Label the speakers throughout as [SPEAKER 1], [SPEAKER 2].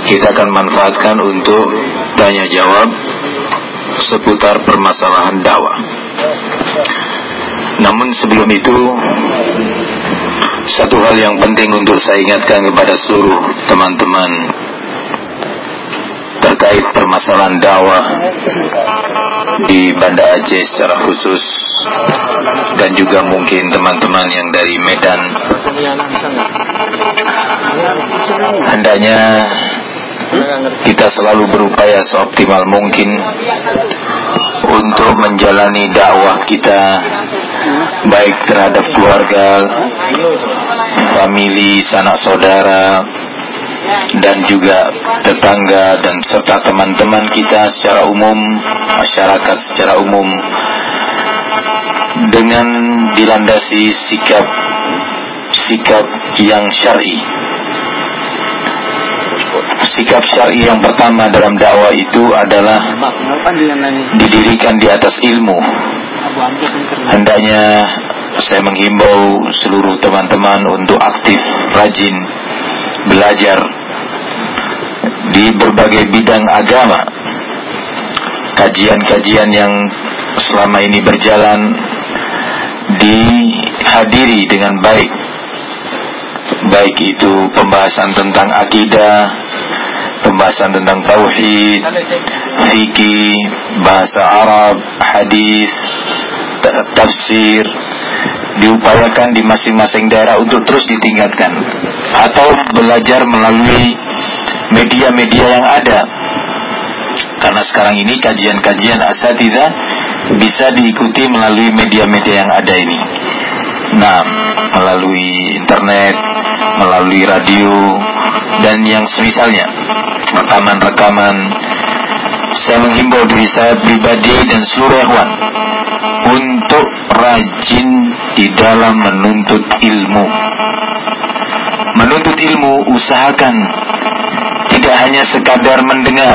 [SPEAKER 1] kita akan manfaatkan untuk tanya jawab seputar permasalahan dakwah. Namun sebelum itu, satu hal yang penting untuk saya ingatkan kepada seluruh teman-teman terkait permasalahan dakwah di Banda Aceh secara khusus, dan juga mungkin teman-teman yang dari Medan. Hendaknya kita selalu berupaya seoptimal mungkin untuk menjalani dakwah kita, baik terhadap keluarga, famili, sanak saudara, dan juga tetangga dan serta teman-teman kita secara umum, masyarakat secara umum, dengan dilandasi sikap yang syar'i. Sikap syar'i yang pertama dalam dakwah itu adalah didirikan di atas ilmu. Hendaknya saya menghimbau seluruh teman-teman untuk aktif, rajin belajar di berbagai bidang agama. Kajian-kajian yang selama ini berjalan dihadiri dengan baik, baik itu pembahasan tentang akidah, pembahasan tentang tauhid, fikih, bahasa Arab, hadis, tafsir, diupayakan di masing-masing daerah untuk terus ditingkatkan, atau belajar melalui media-media yang ada. Karena sekarang ini kajian-kajian asatidzah bisa diikuti melalui media-media yang ada ini. Nah, melalui internet, melalui radio, dan yang semisalnya, rekaman-rekaman. Saya menghimbau diri saya pribadi dan seluruh ikhwan untuk rajin di dalam menuntut ilmu. Menuntut ilmu, usahakan tidak hanya sekadar mendengar,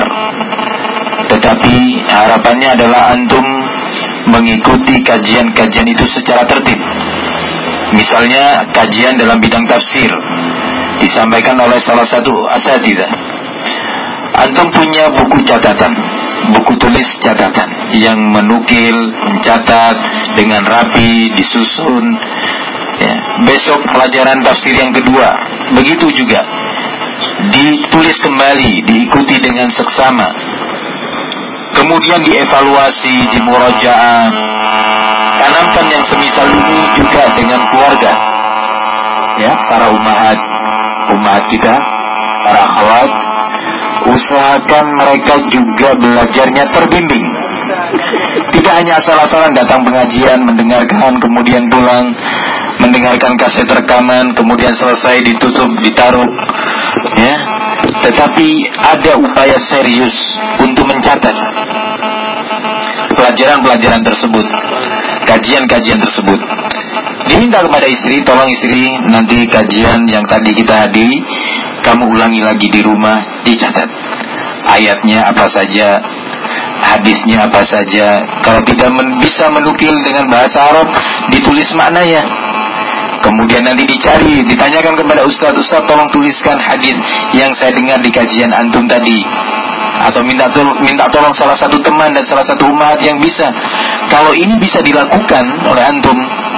[SPEAKER 1] tetapi harapannya adalah antum mengikuti kajian-kajian itu secara tertib. Misalnya kajian dalam bidang tafsir disampaikan oleh salah satu asatidzah. Antum punya buku catatan, buku tulis catatan yang menukil, mencatat dengan rapi, disusun. Ya, besok pelajaran tafsir yang kedua, begitu juga ditulis kembali, diikuti dengan seksama. Kemudian dievaluasi, dimurajaah. Tanamkan yang semisal ini juga dengan keluarga. Ya, para umat kita, para akhwat, usahakan mereka juga belajarnya terbimbing. Tidak hanya asal-asalan datang pengajian, mendengarkan, kemudian pulang, mendengarkan kaset rekaman, kemudian selesai ditutup, ditaruh, ya. Tetapi ada upaya serius untuk mencatat pelajaran-pelajaran tersebut, kajian-kajian tersebut. Diminta kepada istri, tolong istri, nanti kajian yang tadi kita hadiri kamu ulangi lagi di rumah, dicatat ayatnya apa saja, hadisnya apa saja. Kalau kita bisa menukil dengan bahasa Arab, ditulis maknanya. Kemudian nanti dicari, ditanyakan kepada ustaz, tolong tuliskan hadis yang saya dengar di kajian antum tadi. Atau minta tolong salah satu teman dan salah satu umat yang bisa. Kalau ini bisa dilakukan oleh antum,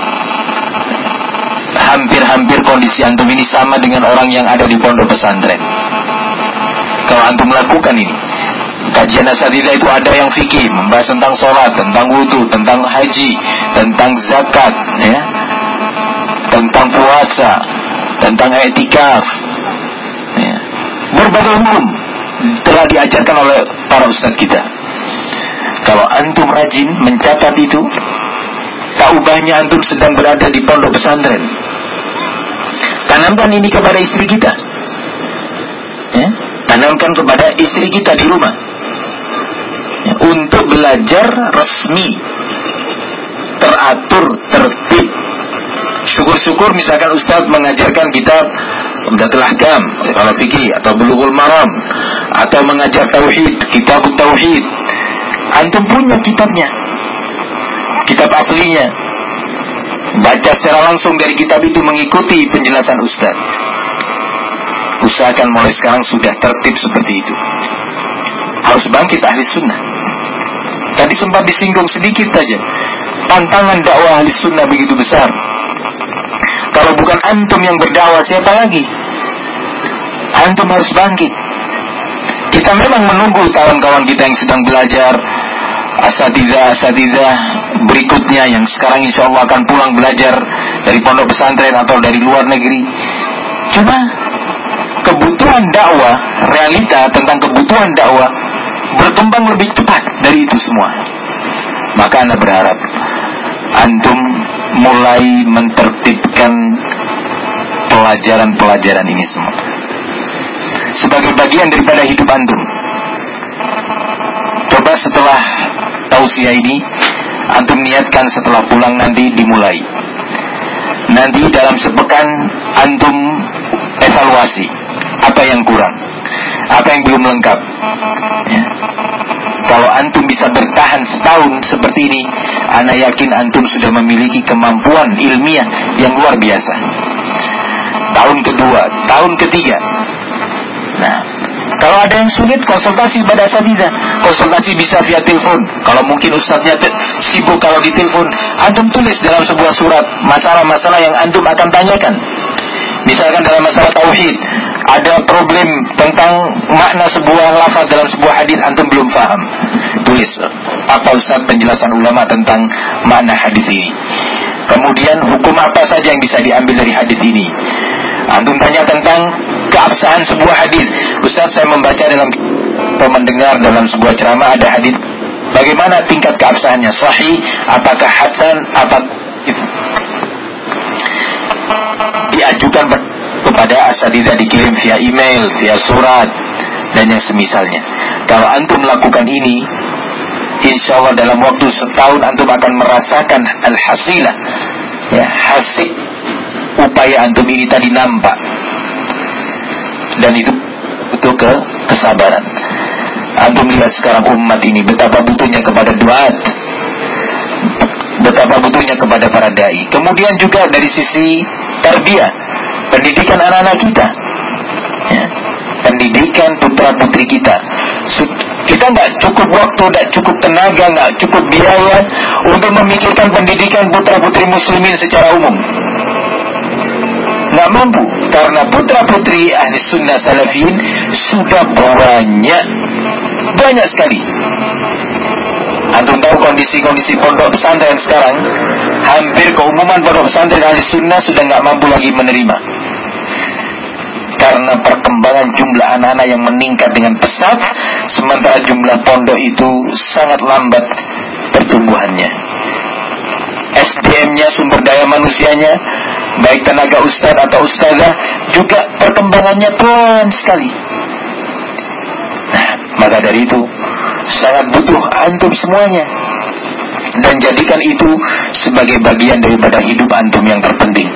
[SPEAKER 1] hampir-hampir kondisi antum ini sama dengan orang yang ada di pondok pesantren. Kalau antum melakukan ini, kajian asatidzah itu ada yang fikih, membahas tentang sholat, tentang wudu, tentang haji, tentang zakat, ya, tentang puasa, tentang i'tikaf, ya. Berbagai hukum telah diajarkan oleh para ustaz kita. Kalau antum rajin mencatat itu, tak ubahnya antum sedang berada di pondok pesantren. Tanamkan ini kepada istri kita, ya? Tanamkan kepada istri kita di rumah, ya, untuk belajar resmi, teratur, tertib. Syukur-syukur misalkan ustaz mengajarkan kitab Umdatul Ahkam kalau fikih, atau Bulughul Maram, atau mengajar tauhid, kitab tauhid. Antum punya kitabnya, kitab aslinya. Baca secara langsung dari kitab itu, mengikuti penjelasan ustaz. Usahakan mulai sekarang sudah tertib seperti itu. Harus bangkit ahli sunnah. Tadi sempat disinggung sedikit saja. Tantangan dakwah ahli sunnah begitu besar. Kalau bukan antum yang berdakwah, siapa lagi? Antum harus bangkit. Kita memang menunggu kawan-kawan kita yang sedang belajar, asatidzah berikutnya yang sekarang insya Allah akan pulang belajar dari pondok pesantren atau dari luar negeri. Cuma kebutuhan dakwah, realita tentang kebutuhan dakwah berkembang lebih cepat dari itu semua. Maka Anda berharap antum mulai mentertibkan pelajaran-pelajaran ini semua sebagai bagian daripada hidup antum. Coba setelah tausiah ini antum niatkan setelah pulang nanti dimulai. Nanti dalam sepekan antum evaluasi apa yang kurang, apa yang belum lengkap ya. Kalau antum bisa bertahan setahun seperti ini, ana yakin antum sudah memiliki kemampuan ilmiah yang luar biasa. Tahun kedua, tahun ketiga. Nah, kalau ada yang sulit, konsultasi pada asatidzah. Konsultasi bisa via telepon. Kalau mungkin ustadznya sibuk kalau di telepon, antum tulis dalam sebuah surat masalah-masalah yang antum akan tanyakan. Misalkan dalam masalah tauhid, ada problem tentang makna sebuah lafaz dalam sebuah hadis antum belum faham. Tulis, apa ustaz penjelasan ulama tentang makna hadis ini? Kemudian hukum apa saja yang bisa diambil dari hadis ini? Antum tanya tentang keabsahan sebuah hadis. Ustaz, saya membaca dalam atau mendengar dalam sebuah ceramah ada hadis. Bagaimana tingkat keabsahannya? Sahih, apakah hasan, apakah diajukan kepada asatidzah, dikirim via email, via surat dan yang semisalnya. Kalau antum melakukan ini, insya Allah dalam waktu setahun antum akan merasakan al-hasilah ya, hasil upaya antum ini tadi nampak. Dan itu butuh kesabaran. Antum lihat sekarang umat ini betapa butuhnya kepada duat, betapa butuhnya kepada para dai. Kemudian juga dari sisi tarbiyah, pendidikan anak-anak kita ya, pendidikan putra-putri kita. Kita nggak cukup waktu, nggak cukup tenaga, nggak cukup biaya untuk memikirkan pendidikan putra-putri muslimin secara umum. Nggak mampu, karena putra-putri ahli sunnah salafin sudah banyak sekali. Antum tahu kondisi-kondisi pondok pesantren sekarang, hampir keumuman pondok pesantren ahli sunnah sudah nggak mampu lagi menerima, karena perkembangan jumlah anak-anak yang meningkat dengan pesat, sementara jumlah pondok itu sangat lambat pertumbuhannya. SDM-nya, sumber daya manusianya, baik tenaga ustadz atau ustazah, juga perkembangannya pelan sekali. Nah, maka dari itu sangat butuh antum semuanya, dan jadikan itu sebagai bagian daripada hidup antum yang terpenting.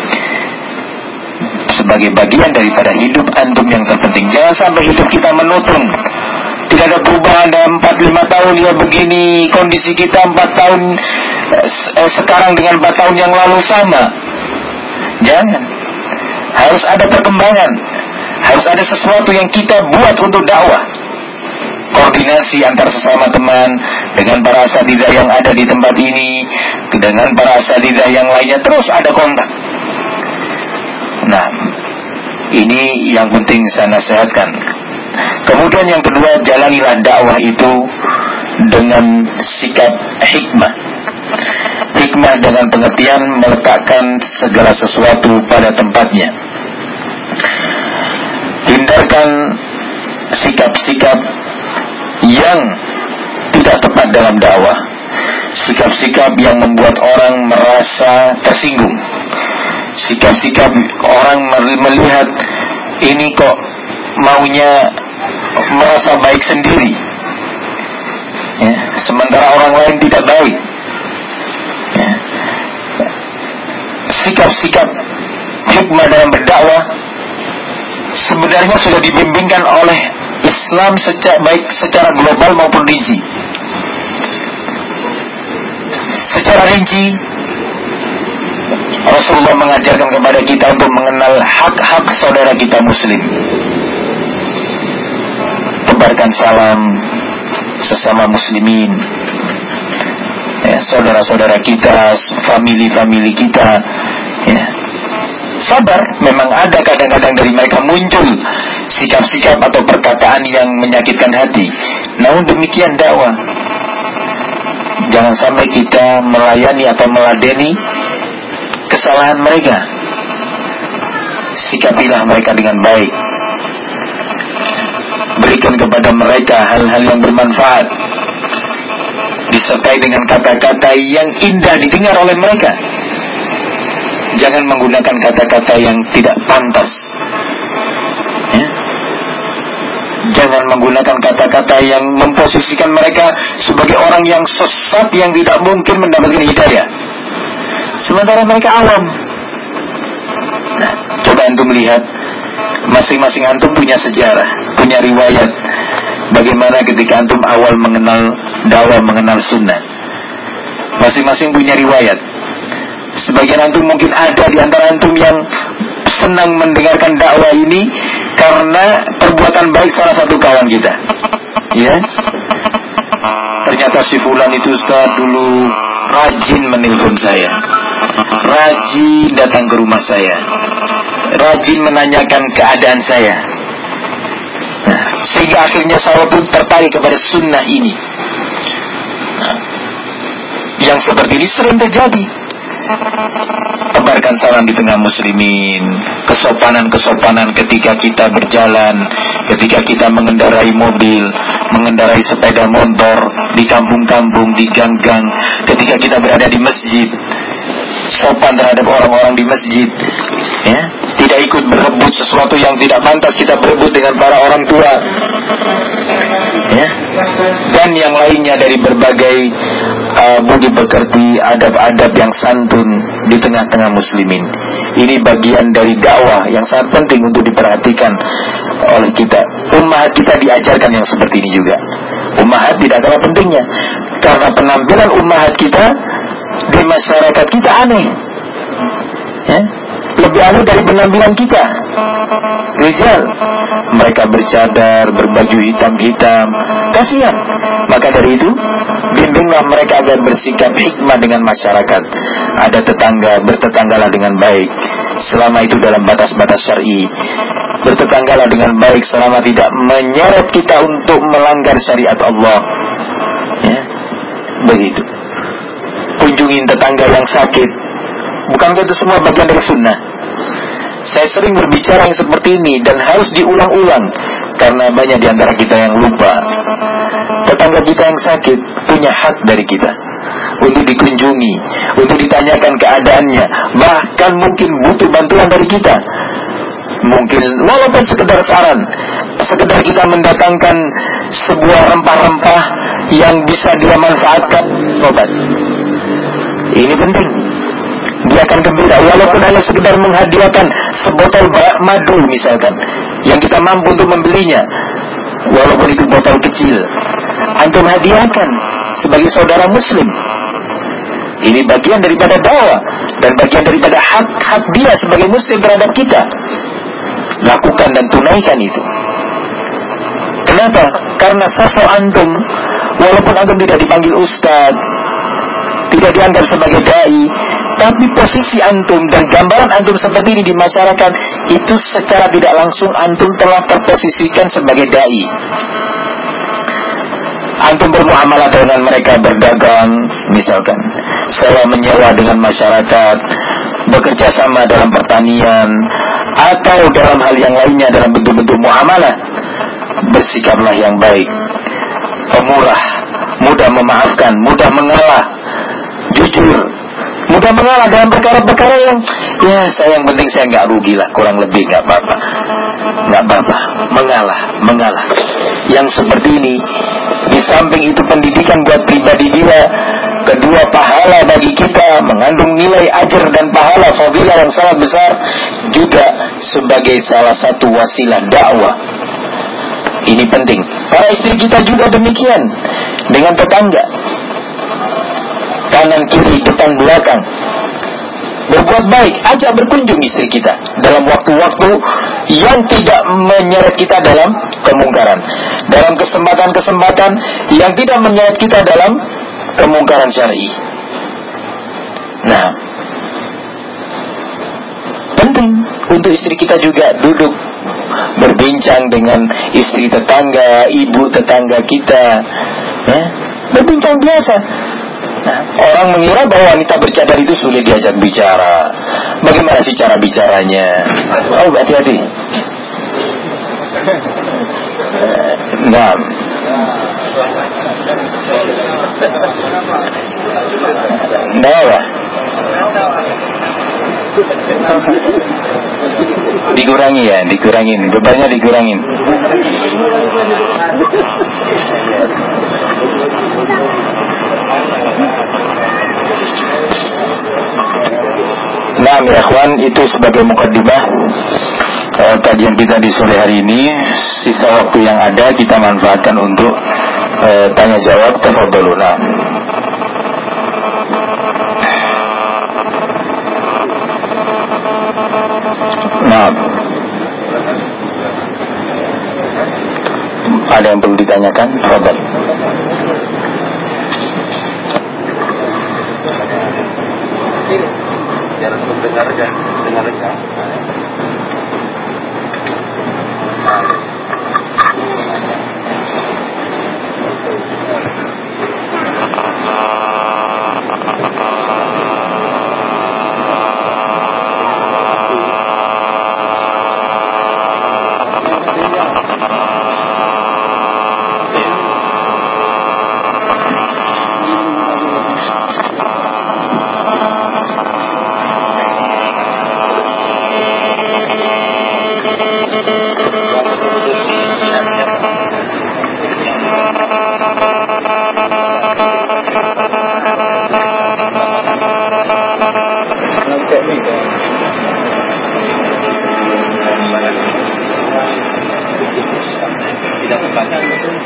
[SPEAKER 1] Sebagai bagian daripada hidup antum yang terpenting. Jangan sampai hidup kita menurun, tidak ada perubahan dalam 4-5 tahun ya begini kondisi kita 4 tahun sekarang dengan 4 tahun yang lalu sama. Jangan. Harus ada perkembangan, harus ada sesuatu yang kita buat untuk dakwah. Koordinasi antar sesama teman, dengan para asatidzah yang ada di tempat ini, dengan para asatidzah yang lainnya, terus ada kontak. Nah, ini yang penting saya nasihatkan. Kemudian yang kedua, jalanilah dakwah itu dengan sikap hikmah. Hikmah dengan pengertian meletakkan segala sesuatu pada tempatnya. Hindarkan sikap-sikap yang tidak tepat dalam dakwah, sikap-sikap yang membuat orang merasa tersinggung, sikap-sikap orang melihat ini kok maunya merasa baik sendiri ya, sementara orang lain tidak baik ya. Sikap-sikap hikmah dalam berdakwah sebenarnya sudah dibimbingkan oleh Islam baik secara global maupun rinci. Secara rinci Rasulullah mengajarkan kepada kita untuk mengenal hak-hak saudara kita muslim. Tebarkan salam sesama muslimin, ya, saudara-saudara kita, famili-famili kita, ya. Sabar, memang ada kadang-kadang dari mereka muncul sikap-sikap atau perkataan yang menyakitkan hati. Namun demikian dakwah. Jangan sampai kita melayani atau meladeni kesalahan mereka. Sikapilah mereka dengan baik. Berikan kepada mereka hal-hal yang bermanfaat, disertai dengan kata-kata yang indah didengar oleh mereka. Jangan menggunakan kata-kata yang tidak pantas, ya. Jangan menggunakan kata-kata yang memposisikan mereka sebagai orang yang sesat, yang tidak mungkin mendapatkan hidayah, sementara mereka awam. Nah, coba antum lihat, masing-masing antum punya sejarah, punya riwayat, bagaimana ketika antum awal mengenal dakwah, mengenal sunnah. Masing-masing punya riwayat. Sebagian antum mungkin ada di antara antum yang senang mendengarkan dakwah ini karena perbuatan baik salah satu kawan kita, ya. Ternyata si fulan itu Ustaz dulu rajin menelpon saya, rajin datang ke rumah saya, rajin menanyakan keadaan saya. Nah, sehingga akhirnya saya pun tertarik kepada sunnah ini. Nah, yang seperti ini sering terjadi. Tebarkan salam di tengah muslimin, kesopanan-kesopanan ketika kita berjalan, ketika kita mengendarai mobil, mengendarai sepeda motor, di kampung-kampung, di gang-gang, ketika kita berada di masjid, sopan terhadap orang-orang di masjid, ya. Tidak ikut berebut sesuatu yang tidak pantas kita berebut dengan para orang tua, ya. Dan yang lainnya dari berbagai budi pekerti, adab-adab yang santun di tengah-tengah muslimin. Ini bagian dari dakwah yang sangat penting untuk diperhatikan oleh kita. Ummahat kita diajarkan yang seperti ini juga. Ummahat tidak kalah pentingnya, karena penampilan ummahat kita di masyarakat kita aneh, ya? Lebih aneh dari penampilan kita. Rijal, mereka bercadar, berbaju hitam-hitam, kasihan. Maka dari itu, bimbinglah mereka agar bersikap hikmah dengan masyarakat. Ada tetangga, bertetanggalah dengan baik, selama itu dalam batas-batas syar'i. Bertetanggalah dengan baik selama tidak menyeret kita untuk melanggar syariat Allah, ya. Begitu. Kunjungin tetangga yang sakit. Bukankah itu semua bagian dari sunnah? Saya sering berbicara yang seperti ini dan harus diulang-ulang, karena banyak di antara kita yang lupa. Tetangga kita yang sakit punya hak dari kita untuk dikunjungi, untuk ditanyakan keadaannya, bahkan mungkin butuh bantuan dari kita. Mungkin walaupun sekedar saran, sekedar kita mendatangkan sebuah rempah-rempah yang bisa dia manfaatkan obat. Ini penting. Dia akan gembira walaupun hanya sekedar menghadiahkan sebotol madu misalkan, yang kita mampu untuk membelinya, walaupun itu botol kecil, antum hadiahkan sebagai saudara muslim. Ini bagian daripada dakwah dan bagian daripada hak-hak dia sebagai muslim terhadap kita. Lakukan dan tunaikan itu. Kenapa? Karena sosok antum, walaupun antum tidak dipanggil ustaz, tidak dianggap sebagai dai, tapi posisi antum dan gambaran antum seperti ini di masyarakat, itu secara tidak langsung antum telah terposisikan sebagai dai. Antum bermuamalah dengan mereka, berdagang misalkan, sewa menyewa dengan masyarakat, bekerja sama dalam pertanian, atau dalam hal yang lainnya dalam bentuk-bentuk muamalah. Bersikaplah yang baik, pemurah, mudah memaafkan, mudah mengalah, jujur, mudah mengalah dalam perkara-perkara yang, ya saya yang penting saya nggak rugi lah, kurang lebih nggak apa-apa, mengalah. Yang seperti ini, di samping itu pendidikan buat pribadi dia, kedua pahala bagi kita, mengandung nilai ajar dan pahala fadilah yang sangat besar, juga sebagai salah satu wasilah dakwah. Ini penting. Para istri kita juga demikian dengan tetangga, kanan kiri depan belakang. berbuat baik, ajak berkunjung istri kita dalam waktu-waktu yang tidak menyeret kita dalam kemungkaran, dalam kesempatan-kesempatan yang tidak menyeret kita dalam kemungkaran syar'i. Nah, penting untuk istri kita juga duduk berbincang dengan istri tetangga, ibu tetangga kita, ya, berbincang biasa. Nah, orang mengira bahwa wanita bercadar itu sulit diajak bicara. Bagaimana sih cara bicaranya? Oh, hati-hati. Nah, apa? Dikurangi ya, dikurangin, bebannya dikurangin. Nah, ya ikhwan, itu sebagai mukaddimah kajian kita di sore hari ini. Sisa waktu yang ada kita manfaatkan untuk tanya jawab. Tafadhaluna. Nah, ada yang perlu ditanyakan? Tafadhal.
[SPEAKER 2] Jangan mendengar dan dengarkan. Tidak terbatas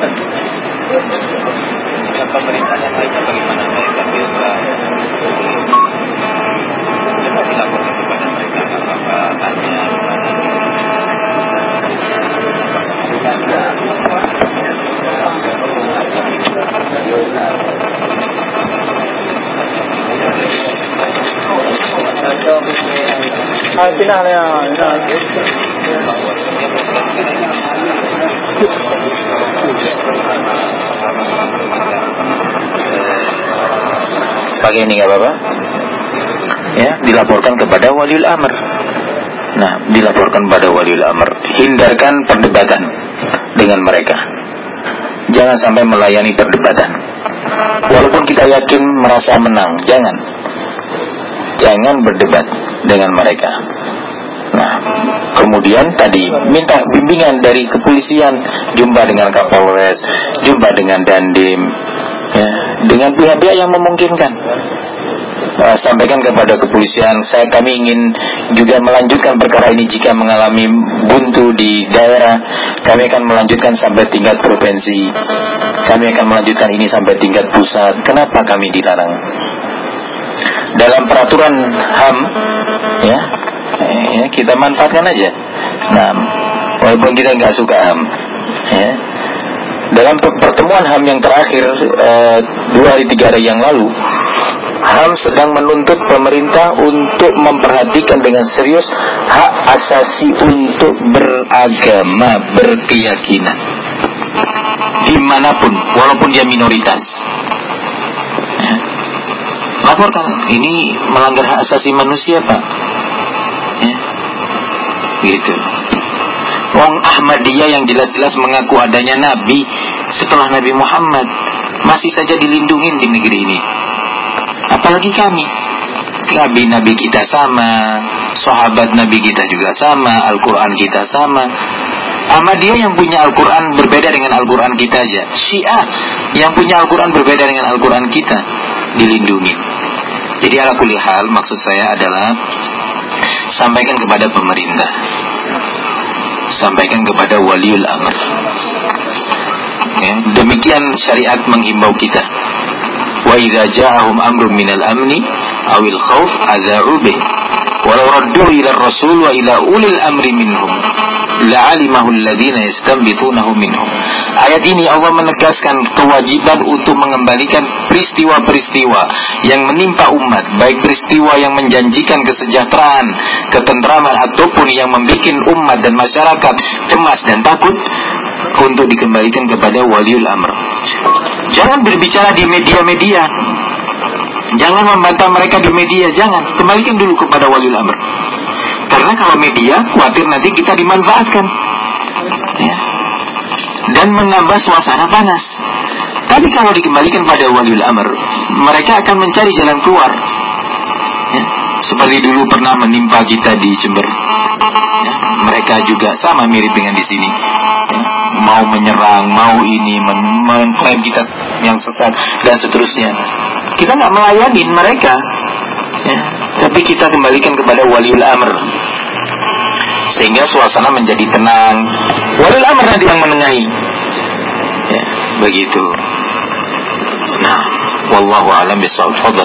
[SPEAKER 2] sikap pemerintah yang lainnya bagaimana mereka juga polisi dapat dilaporkan kepada mereka apa hanya
[SPEAKER 1] pakai ini nggak apa-apa, ya, dilaporkan kepada waliul amr. Nah, dilaporkan pada waliul amr. Hindarkan perdebatan dengan mereka. Jangan sampai melayani perdebatan. Walaupun kita yakin merasa menang, jangan berdebat dengan mereka. Nah, kemudian tadi minta bimbingan dari kepolisian, jumpa dengan Kapolres, jumpa dengan Dandim, ya, dengan pihak-pihak yang memungkinkan. Sampaikan kepada kepolisian, kami ingin juga melanjutkan perkara ini. Jika mengalami buntu di daerah, kami akan melanjutkan sampai tingkat provinsi, kami akan melanjutkan ini sampai tingkat pusat. Kenapa kami dilarang? Dalam peraturan HAM, ya, kita manfaatkan aja. Nah, walaupun kita nggak suka HAM, ya. Dalam pertemuan HAM yang terakhir 2-3 hari yang lalu, HAM sedang menuntut pemerintah untuk memperhatikan dengan serius hak asasi untuk beragama, berkeyakinan dimanapun, walaupun dia minoritas, ya. Laporkan, ini melanggar hak asasi manusia, Pak, ya. Gitu. Wong Ahmadiyah yang jelas-jelas mengaku adanya Nabi setelah Nabi Muhammad masih saja dilindungi di negeri ini. Apalagi kami Nabi kita sama, sahabat Nabi kita juga sama, Al-Quran kita sama. Ahmadiyah yang punya Al-Quran berbeda dengan Al-Quran kita aja. Syiah yang punya Al-Quran berbeda dengan Al-Quran kita dilindungi. Jadi ala kulli hal, maksud saya adalah sampaikan kepada pemerintah, sampaikan kepada waliul amr, ya, demikian syariat menghimbau kita. Wa idza ja'ahum amrun minal amni awil khauf adza'u bih. Walau raddu ila rasul wa ila ulil amri minhum la'alimahu alladhina yastanbitunahu minhum. Ayat ini Allah menegaskan kewajiban untuk mengembalikan peristiwa-peristiwa yang menimpa umat, baik peristiwa yang menjanjikan kesejahteraan, ketentraman, ataupun yang membuat umat dan masyarakat cemas dan takut, untuk dikembalikan kepada waliul amr. Jangan berbicara di media-media, jangan membantah mereka di media, jangan. Kembalikan dulu kepada waliul amr. Karena kalau media, khawatir nanti kita dimanfaatkan, ya, dan menambah suasana panas. Tapi kalau dikembalikan pada waliul amr, mereka akan mencari jalan keluar, ya. Seperti dulu pernah menimpa kita di Jember, ya. Mereka juga sama mirip dengan di sini, ya. Mau menyerang, mau ini mengklaim kita yang sesat dan seterusnya. Kita nggak melayani mereka, ya. Tapi kita kembalikan kepada waliul amr, sehingga suasana menjadi tenang. Waliul amr nanti yang menengahi, ya, begitu. Nah, wallahu a'lam bishawab. Fadhal.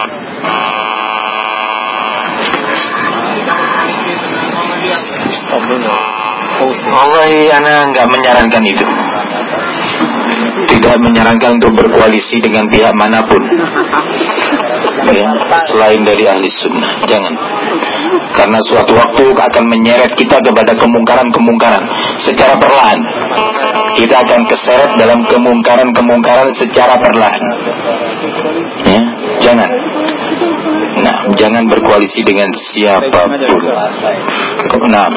[SPEAKER 1] Wallahi ana enggak menyarankan itu. Tidak menyarankan untuk berkoalisi dengan pihak manapun, ya, selain dari ahli sunnah. Jangan. Karena suatu waktu akan menyeret kita kepada kemungkaran-kemungkaran secara perlahan. Kita akan keseret dalam kemungkaran-kemungkaran secara perlahan, ya. Jangan. Nah, jangan berkoalisi dengan siapapun. Nah,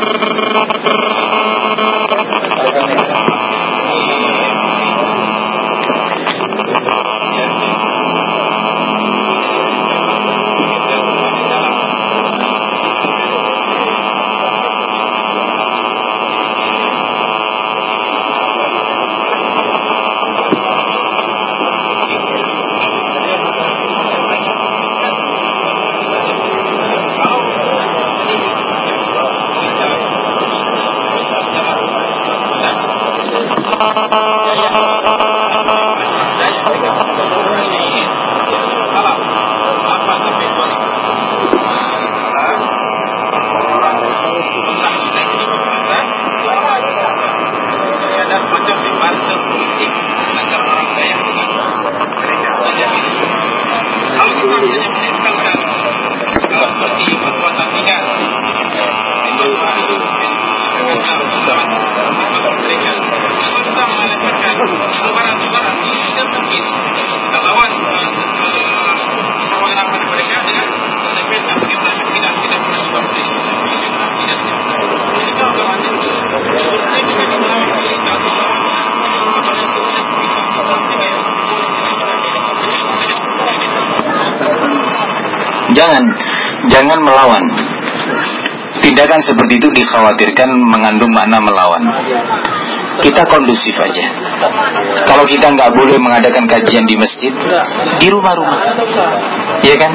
[SPEAKER 1] jangan melawan. Tindakan seperti itu dikhawatirkan mengandung makna melawan. Kita kondusif aja. Kalau kita nggak boleh mengadakan kajian di masjid, di rumah-rumah, ya kan?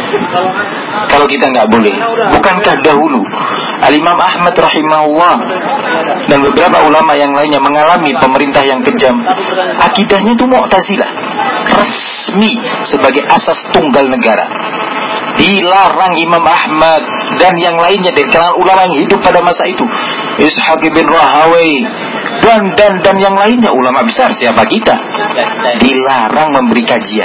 [SPEAKER 1] Kalau kita nggak boleh, bukankah dahulu Al-Imam Ahmad rahimahullah dan beberapa ulama yang lainnya mengalami pemerintah yang kejam? Akidahnya itu Mu'tazilah, resmi sebagai asas tunggal negara. Dilarang Imam Ahmad dan yang lainnya dari kalangan ulama yang hidup pada masa itu, Ishaq bin Rahawai dan yang lainnya, ulama besar siapa kita, dilarang memberi kajian.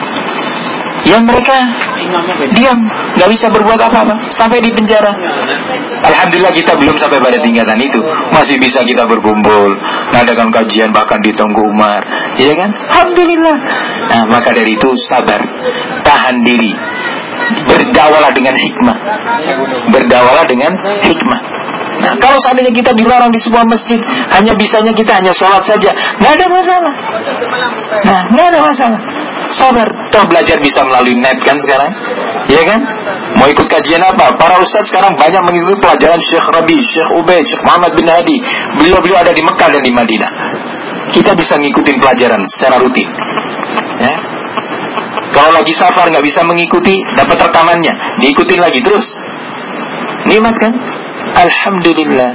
[SPEAKER 1] Yang mereka diam, nggak bisa berbuat apa-apa, sampai di penjara. Alhamdulillah kita belum sampai pada tingkatan itu, masih bisa kita berkumpul, mengadakan kajian bahkan di Tengku Umar, ya kan? Alhamdulillah. Nah, maka dari itu sabar, tahan diri, berdakwalah dengan hikmah, berdakwalah dengan hikmah. Nah, kalau seandainya kita dilarang di sebuah masjid, hanya bisanya kita hanya sholat saja, nggak ada masalah. Nah, nggak ada masalah. Sabar, toh belajar bisa melalui net kan sekarang, ya kan? Mau ikut kajian apa? Para ustaz sekarang banyak mengikuti pelajaran Syekh Rabi, Syekh Ubaid, Syekh Muhammad bin Hadi. Beliau ada di Mekah dan di Madinah. Kita bisa ngikutin pelajaran secara rutin, ya. Kalau lagi safar nggak bisa mengikuti, dapat rekamannya, diikutin lagi terus. Nikmat kan? Alhamdulillah.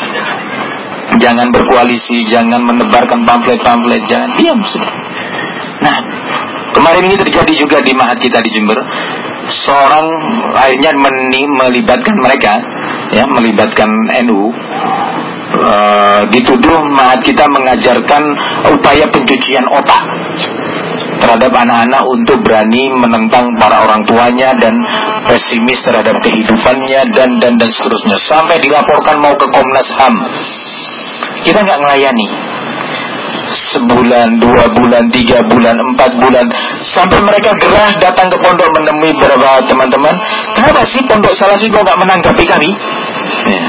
[SPEAKER 1] Jangan berkoalisi, jangan menebarkan pamflet-pamflet, jangan, diam sudah. Nah, kemarin ini terjadi juga di Ma'had kita di Jember. Seorang akhirnya melibatkan mereka, ya, melibatkan NU. Dituduh Ma'had kita mengajarkan upaya pencucian otak terhadap anak-anak untuk berani menentang para orang tuanya dan pesimis terhadap kehidupannya dan seterusnya, sampai dilaporkan mau ke Komnas HAM. Kita nggak melayani. Sebulan, 2 bulan, 3 bulan, 4 bulan, sampai mereka gerah datang ke pondok menemui beberapa teman-teman. Kenapa sih pondok Salafi kok nggak menanggapi kami? Ya.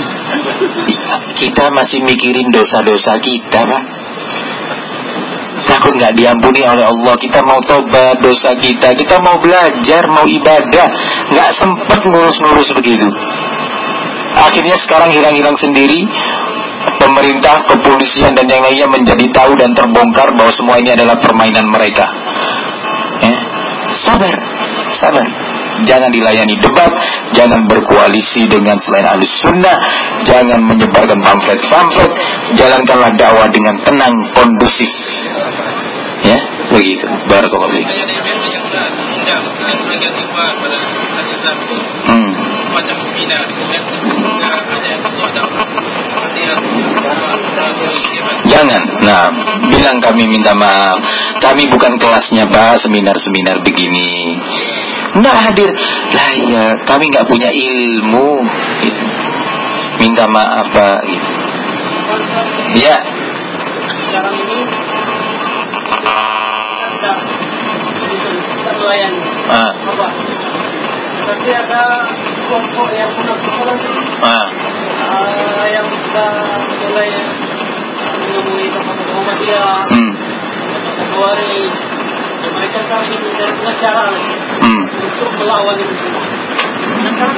[SPEAKER 1] Kita masih mikirin dosa-dosa kita, Pak. Takut nggak diampuni oleh Allah. Kita mau tobat dosa kita, kita mau belajar, mau ibadah, nggak sempet ngurus-ngurus begitu. Akhirnya sekarang hilang-hilang sendiri. Pemerintah, kepolisian dan yang lainnya menjadi tahu dan terbongkar bahwa semua ini adalah permainan mereka. Sabar. Jangan dilayani debat, jangan berkoalisi dengan selain ahli sunnah, jangan menyebarkan pamflet, jalankanlah dakwah dengan tenang, kondusif. Ya, begitu. Barakallahu fiik.
[SPEAKER 2] Macam seminar,
[SPEAKER 1] jangan. Nah, bilang kami minta maaf. Kami bukan kelasnya, Pak, seminar-seminar begini. Nggak hadir. Lah ya, kami nggak punya ilmu. Gitu. Minta maaf, Pak. Gitu. Ya.
[SPEAKER 3] Sekarang ini kita melayani. Tapi ada kelompok yang menakutkan yang sudah mulai menemui teman-teman Muhammadiyah, Khawarij. Mereka sekarang ini mencari pengacara untuk melawan itu semua. Sekarang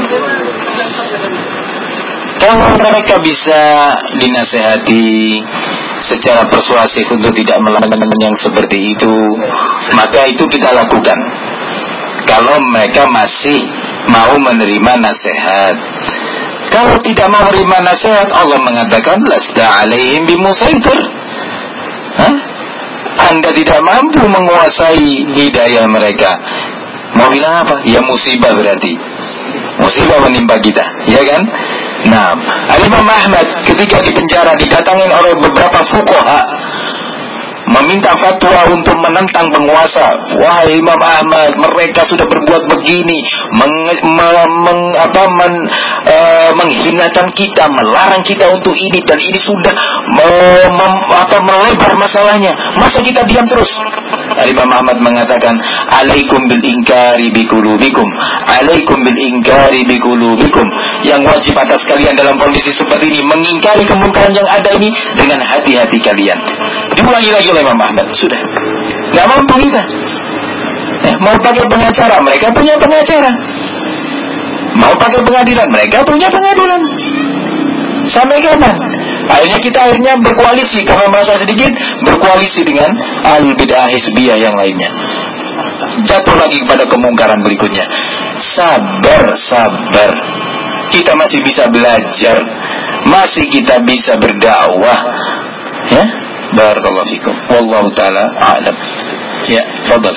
[SPEAKER 1] kalau mereka bisa dinasehati secara persuasif untuk tidak melakukan yang seperti itu, maka itu kita lakukan. Kalau mereka masih mau menerima nasihat. Kalau tidak mau menerima nasihat, Allah mengatakan lasta alaihim bimusaitir. Anda tidak mampu menguasai hidayah mereka. Mau bilang apa? Ya musibah berarti. Musibah menimpa kita, ya kan? Nah, Imam Ahmad ketika di penjara didatangin oleh beberapa fuqaha meminta fatwa untuk menentang penguasa. Wahai Imam Ahmad, mereka sudah berbuat begini, menghinakan kita, melarang kita untuk ini dan ini sudah melebar masalahnya. Masa kita diam terus? Imam Ahmad mengatakan, alaikum bil inkari biqulubikum, alaikum bil inkari biqulubikum. Yang wajib atas kalian dalam kondisi seperti ini mengingkari kemungkaran yang ada ini dengan hati-hati kalian. Diulangi lagi oleh Imam Ahmad. Sudah, nggak mampu kita. Mau pakai pengacara, mereka punya pengacara. Mau pakai pengadilan, mereka punya pengadilan. Sampai kapan? Akhirnya berkoalisi karena merasa sedikit, berkoalisi dengan ahlul bid'ah hizbiyah yang lainnya. Jatuh lagi kepada kemungkaran berikutnya. Sabar. Kita masih bisa belajar, masih kita bisa berdakwah. Ya, barakallahu fikum. Wallahu taala a'lam. Ya, fadhal.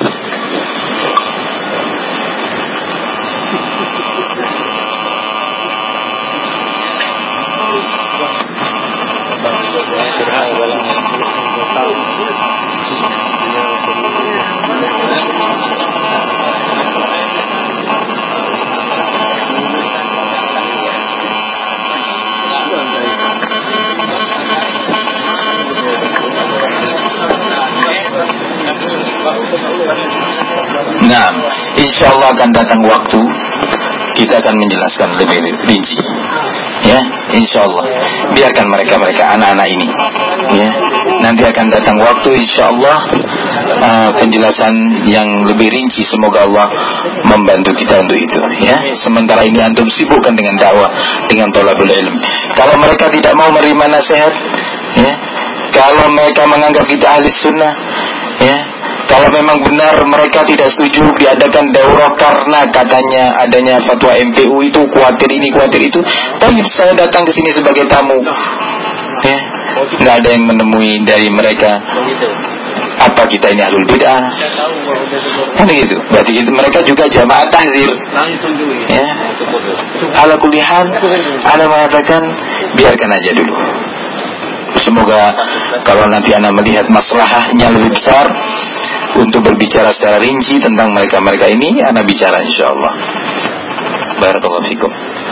[SPEAKER 1] Nah, insyaallah akan datang waktu kita akan menjelaskan lebih rinci. Ya, insyaallah. Biarkan mereka anak-anak ini. Ya, nanti akan datang waktu insyaallah penjelasan yang lebih rinci. Semoga Allah membantu kita untuk itu. Ya, sementara ini antum sibukkan dengan dakwah, dengan thalabul ilm. Kalau mereka tidak mau menerima nasihat, ya, kalau mereka menganggap kita ahli sunnah, ya, kalau memang benar mereka tidak setuju diadakan daurah karena katanya adanya fatwa MPU itu khawatir ini khawatir itu, tapi saya datang ke sini sebagai tamu, ya, nggak ada yang menemui dari mereka. Apa kita ini ahlul bid'ah? Kan gitu. Berarti mereka juga jamaah tahzir. Ya. Ala kulli hal, ana mengatakan biarkan aja dulu. Semoga kalau nanti ana melihat maslahahnya lebih besar untuk berbicara secara rinci tentang mereka-mereka ini, ana bicara insyaallah. Barakallahu fikum.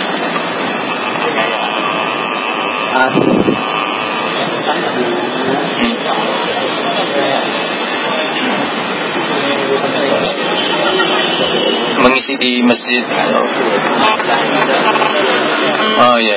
[SPEAKER 1] Mengisi di masjid. Oh ya.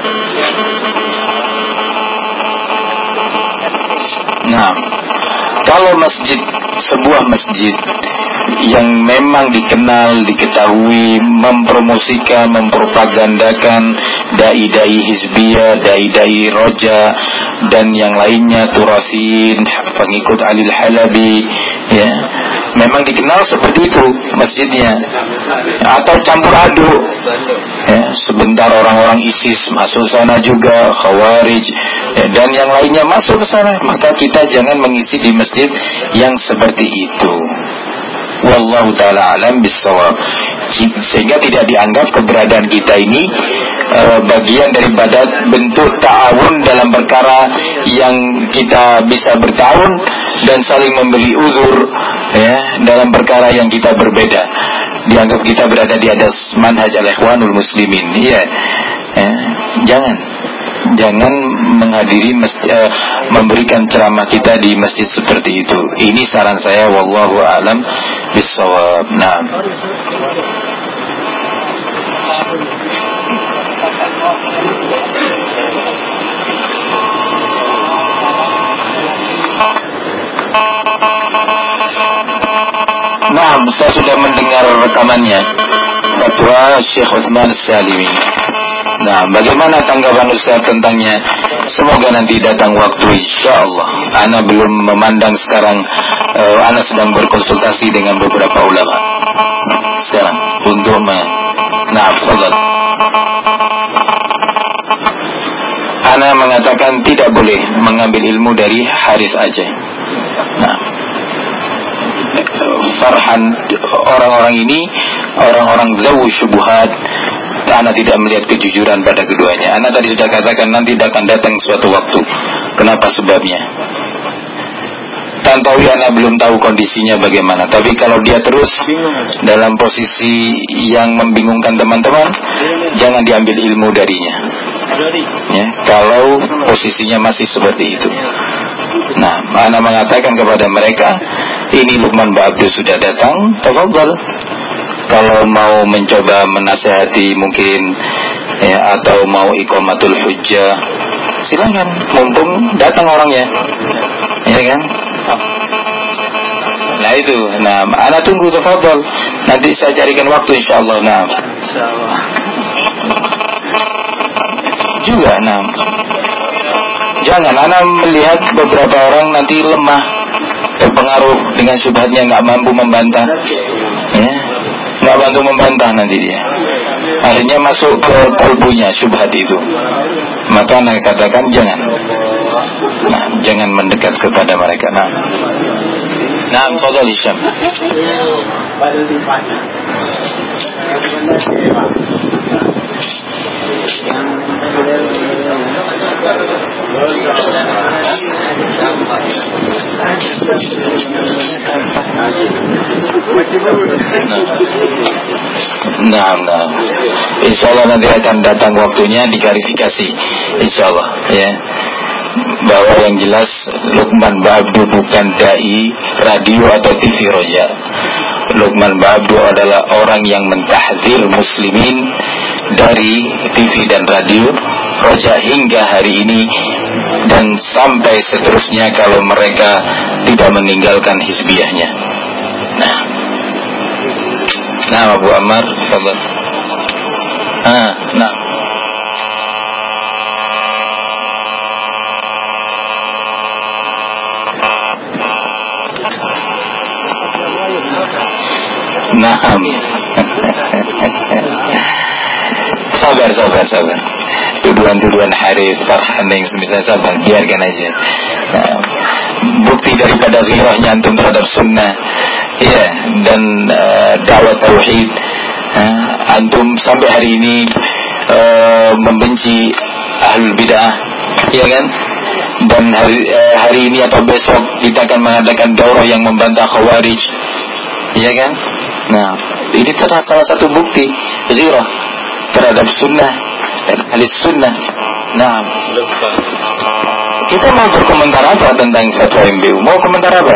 [SPEAKER 1] Nah, kalau masjid, sebuah masjid yang memang dikenal, diketahui, mempromosikan, mempropagandakan dai-dai hizbiyah, dai-dai roja dan yang lainnya, turasin, pengikut Alil Halabi, ya, memang dikenal seperti itu masjidnya, atau campur aduk, ya, sebentar orang-orang ISIS masuk sana juga, Khawarij, ya, dan yang lainnya masuk ke sana, maka kita jangan mengisi di masjid yang seperti itu. Wallahu ta'ala alam bissawab. Sehingga tidak dianggap keberadaan kita ini bagian daripada bentuk ta'awun dalam perkara yang kita bisa bertahun dan saling memberi uzur, ya, dalam perkara yang kita berbeda. Dianggap kita berada di atas manhaj al-ikhwanul muslimin. Iya, ya. Jangan menghadiri memberikan ceramah kita di masjid seperti itu. Ini saran saya, wallahu a'lam bissawab. Nah, saya sudah mendengar rekamannya, fatwa Syekh Utsman As-Salimi. Nah, bagaimana tanggapan Ustaz tentangnya? Semoga nanti datang waktu, insyaallah. Ana belum memandang sekarang. Ana sedang berkonsultasi dengan beberapa ulama sekarang untuk fadhal. Ana mengatakan tidak boleh mengambil ilmu dari Haris Aceh. Nah, Farhan, orang-orang ini orang-orang zawu syubhat. Ana tidak melihat kejujuran pada keduanya. Ana tadi sudah katakan nanti akan datang suatu waktu. Kenapa sebabnya? Tantawi ana belum tahu kondisinya bagaimana. Tapi kalau dia terus dalam posisi yang membingungkan teman-teman, jangan diambil ilmu darinya. Ya, kalau posisinya masih seperti itu. Nah, ana mengatakan kepada mereka, ini Luqman Ba'abdu sudah datang, tafadhal. Kalau mau mencoba menasihati mungkin, ya, atau mau iqamatul hujjah, silakan, mumpung datang orangnya, ya kan? Nah itu, ana tunggu, tafadhal. Nanti saya carikan waktu insyaallah. Insyaallah. Juga, jangan ana melihat beberapa orang nanti lemah, terpengaruh dengan syubhatnya, nggak mampu membantah, ya. Nggak bantu membantah nanti dia, akhirnya masuk ke kalbunya syubhat itu. Maka nak katakan jangan mendekat kepada mereka. Fadhal Hisham. Insyaallah nanti akan datang waktunya diklarifikasi, insyaallah, ya, bahwa yang jelas Luqman Ba'abdu bukan dai radio atau TV roja. Luqman Ba'abdu adalah orang yang mentahdzir muslimin dari TV dan radio roja hingga hari ini dan sampai seterusnya kalau mereka tidak meninggalkan hizbiyahnya. Abu Ammar, tafadhal. Sabar. Tuduhan-tuduhan Haris, Farhan yang semisal, sabar, biarkan aja. bukti daripada ghirahnya antum terhadap sunnah, ya, dan dakwah tauhid. Antum sampai hari ini membenci ahlul bid'ah, ya kan? Dan hari ini atau besok kita akan mengadakan daurah yang membantah khawarij, ya kan? Nah, ini salah satu bukti ghirah terhadap sunnah dan ahli sunnah. Nah, kita mau berkomentar apa tentang fatwa MBU? Mau komentar apa?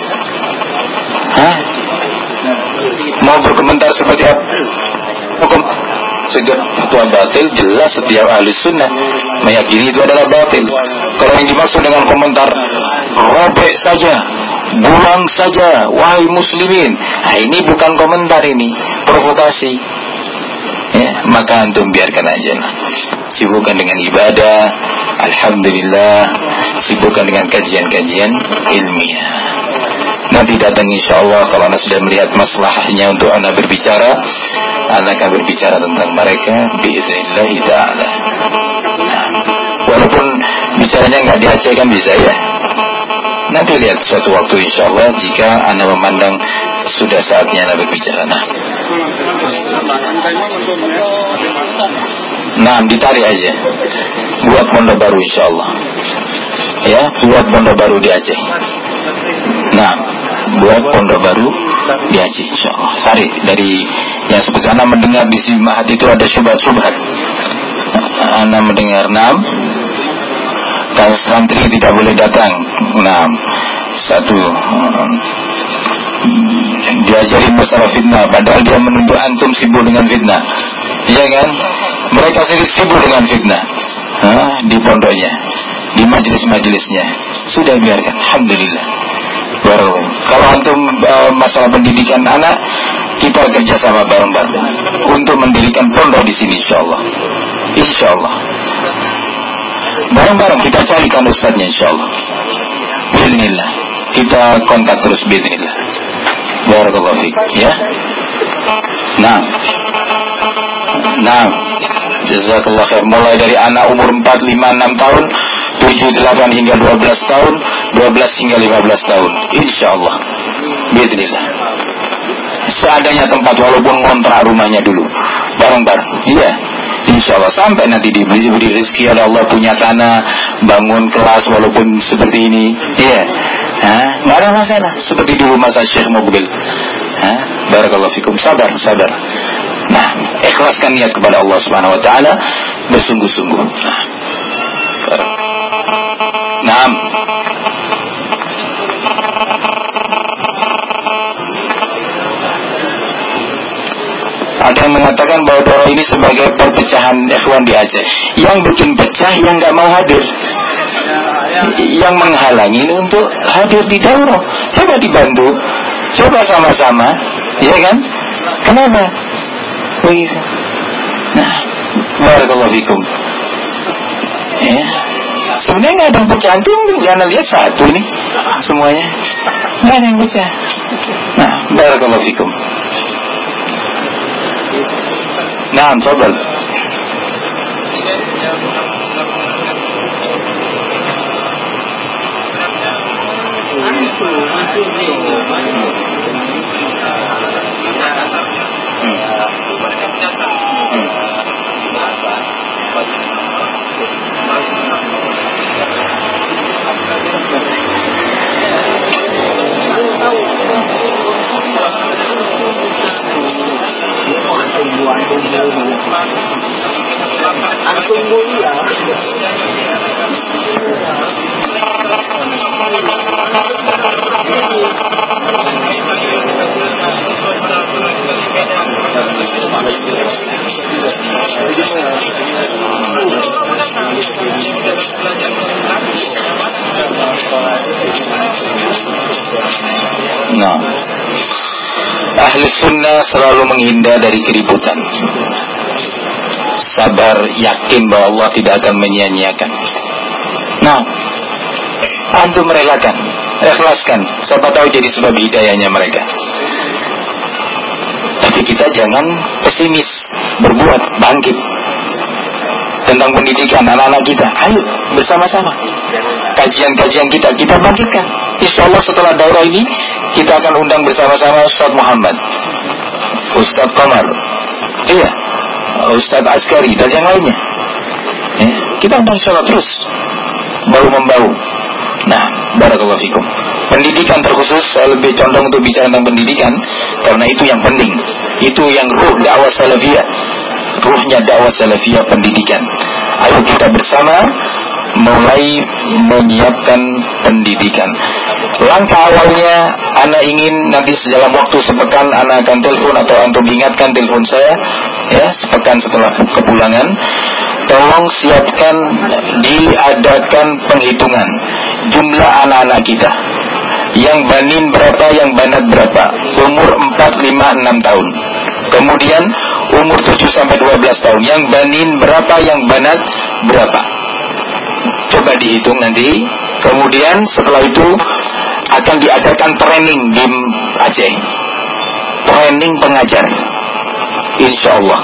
[SPEAKER 1] Mau berkomentar seperti apa? Sejak fatwa batil, jelas setiap ahli sunnah meyakini itu adalah batil. Kalau yang dimaksud dengan komentar robek saja, buang saja, wahai muslimin, ini bukan komentar, ini provokasi. Ya, maka antum biarkan aja lah. Sibukkan dengan ibadah, alhamdulillah. Sibukkan dengan kajian-kajian ilmiah. Nanti datang insyaallah kalau anda sudah melihat maslahnya untuk anda berbicara, anda akan berbicara tentang mereka biiznillah ta'ala. Walaupun bicaranya nggak di Aceh kan bisa, ya. Nanti lihat suatu waktu insyaallah jika anda memandang sudah saatnya anda berbicara. Nah, ditarik aja. Buat pondok baru insyaallah. Ya, buat pondok baru di Aceh. Nah, buat pondok baru di Aceh insyaallah. Tarik dari yang seperti anda mendengar di Simahat itu ada syubhat-syubhat. Anda mendengar 6 santri tidak boleh datang. 1 diajarin masalah fitnah, padahal dia menuntut antum sibuk dengan fitnah, iya kan? Mereka sibuk dengan fitnah di pondoknya, di majelis-majelisnya. Sudah biarkan, alhamdulillah. Baru kalau antum masalah pendidikan anak, kita kerjasama bareng-bareng untuk mendirikan pondok di sini insyaallah. Insyaallah. Bareng-bareng kita carikan ustadznya insyaallah. Bismillah. Kita kontak terus bismillah. Barakallahu fiik, ya. Nah. Jazakallah khair. Mulai dari anak umur 4, 5, 6 tahun, 7, 8 hingga 12 tahun, 12 hingga 15 tahun. Insyaallah. Bismillah. Seadanya tempat, walaupun ngontrak rumahnya dulu. Bareng-bareng. Iya. Insyaallah sampai nanti diberi rezeki oleh Allah, punya tanah, bangun kelas walaupun seperti ini. Iya. Nggak ada masalah. Seperti di rumah saya Syekh Mobil. Barakallahu fikum. Sabar. Nah, ikhlaskan niat kepada Allah Subhanahu wa taala bersungguh-sungguh. Naam. Ada yang mengatakan bahwa daurah ini sebagai perpecahan ikhwan di Aceh. Yang bikin pecah yang nggak mau hadir, yang menghalangi untuk hadir di daurah. Coba dibantu, coba sama-sama, ya kan? Kenapa? Begitu. Nah, barakallahu fikum. Ya, sebenarnya nggak ada yang pecah. Antum jangan lihat satu nih, semuanya nggak ada yang pecah. Nah, barakallahu fikum. Nah, tafadhal. Nah, ahli sunnah selalu menghindar dari keributan. Sabar, yakin bahwa Allah tidak akan menyia-nyiakan. Nah, antum merelakan, ikhlaskan. Siapa tahu jadi sebab hidayahnya mereka. Tapi kita jangan pesimis, berbuat, bangkit. Dan tentang pendidikan anak-anak kita. Ayo bersama-sama kajian-kajian kita bangkitkan. Insya Allah setelah daurah ini kita akan undang bersama-sama Ustaz Muhammad, Ustaz Qamar, iya, Ustaz Askari dan yang lainnya. Kita undang insya Allah terus bau-membau. Nah, barakallahu fikum. Pendidikan terkhusus saya lebih condong untuk bicara tentang pendidikan karena itu yang penting. Itu yang ruh dakwah salafiyah. Ruhnya dakwah salafiyah pendidikan. Ayo kita bersama mulai menyiapkan pendidikan. Langkah awalnya anak ingin nanti dalam waktu sepekan anak akan telepon atau antum ingatkan telepon saya ya, sepekan setelah kepulangan. Tolong siapkan, diadakan penghitungan jumlah anak-anak kita. Yang banin berapa, yang banat berapa, umur 4, 5, 6 tahun. Kemudian umur 7 sampai 12 tahun, yang banin berapa, yang banat berapa. Coba dihitung nanti. Kemudian setelah itu akan diadakan training di Aceh, training pengajar. Insya Allah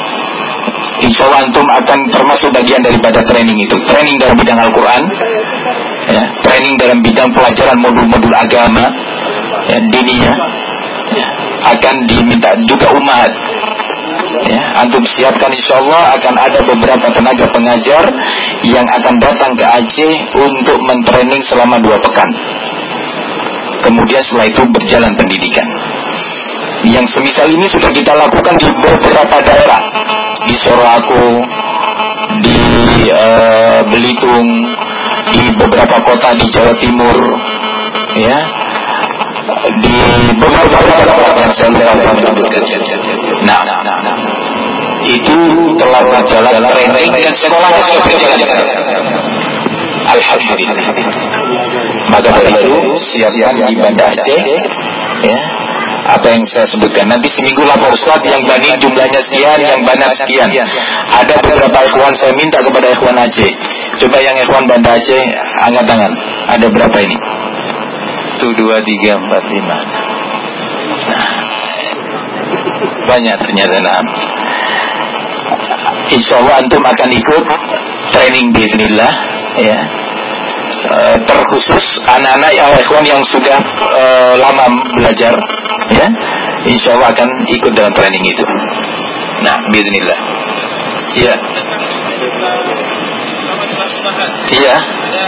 [SPEAKER 1] antum akan termasuk bagian daripada training itu. Training dalam bidang Al-Quran ya, training dalam bidang pelajaran modul-modul agama ya, diniyah ya, akan diminta juga umat ya, antum siapkan. Insya Allah akan ada beberapa tenaga pengajar yang akan datang ke Aceh untuk mentraining selama 2 pekan. Kemudian setelah itu berjalan pendidikan. Yang semisal ini sudah kita lakukan di beberapa daerah, di Sorowako, di Belitung, di beberapa kota di Jawa Timur, ya, di beberapa kota yang saya sebutkan. Nah, itu telah berjalan training dan sekolahnya sudah berjalan. Alhamdulillah. Maka dari itu siapkan di Banda Aceh, ya. Apa yang saya sebutkan nanti seminggu lapor Ustaz, yang bani jumlahnya sekian, yang banat sekian. Ada beberapa ikhwan saya minta kepada ikhwan Aceh. Coba yang ikhwan Banda Aceh angkat tangan. Ada berapa ini? 1, 2, 3, 4, 5. Nah, banyak ternyata. Nah, insya Allah antum akan ikut training bismillah ya. Terkhusus anak-anak yang ikhwan yang sudah lama belajar ya, insya Allah akan ikut dalam training itu. Nah, bismillah. Iya. Iya.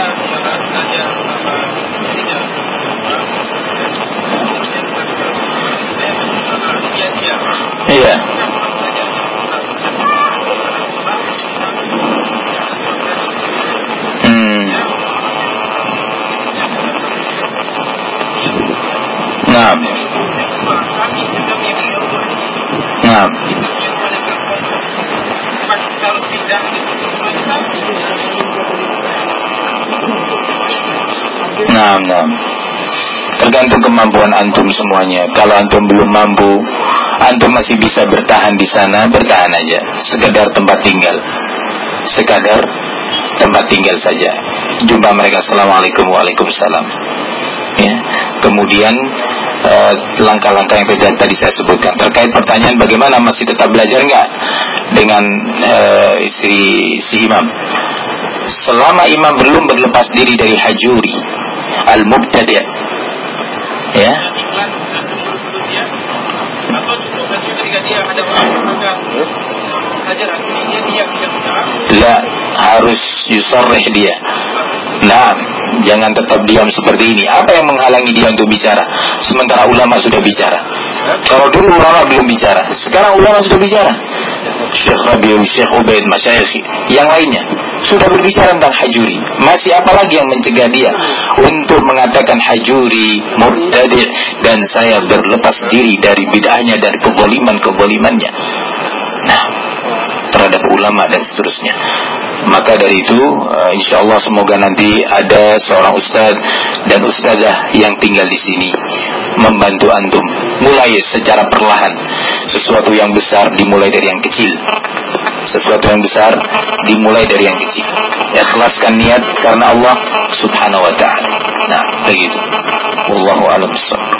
[SPEAKER 1] Iya. Nah. Nah. Tergantung kemampuan antum semuanya. Kalau antum belum mampu, antum masih bisa bertahan di sana, bertahan aja. Sekedar tempat tinggal saja. Jumpa mereka, assalamualaikum, waalaikumsalam. Ya. Kemudian langkah-langkah yang tadi saya sebutkan terkait pertanyaan bagaimana masih tetap belajar enggak dengan istri si imam. Selama imam belum berlepas diri dari hajuri al-mubtadi', ya. La, harus yusarrih dia. Nah, jangan tetap diam seperti ini. Apa yang menghalangi dia untuk bicara sementara ulama sudah bicara? Kalau dulu ulama belum bicara, sekarang ulama sudah bicara. Syekh Rabi'u, Syekh Ubaid, masyayikh yang lainnya sudah berbicara tentang hajuri. Masih apa lagi yang mencegah dia untuk mengatakan hajuri mubtadi' dan saya berlepas diri dari bid'ahnya dan kezalimannya. Nah, terhadap ulama dan seterusnya. Maka dari itu insyaallah semoga nanti ada seorang ustaz dan ustazah yang tinggal di sini membantu antum mulai secara perlahan. Sesuatu yang besar dimulai dari yang kecil. Ikhlaskan niat karena Allah Subhanahu wa ta'ala. Nah, begitu. Wallahu a'lam bishawab.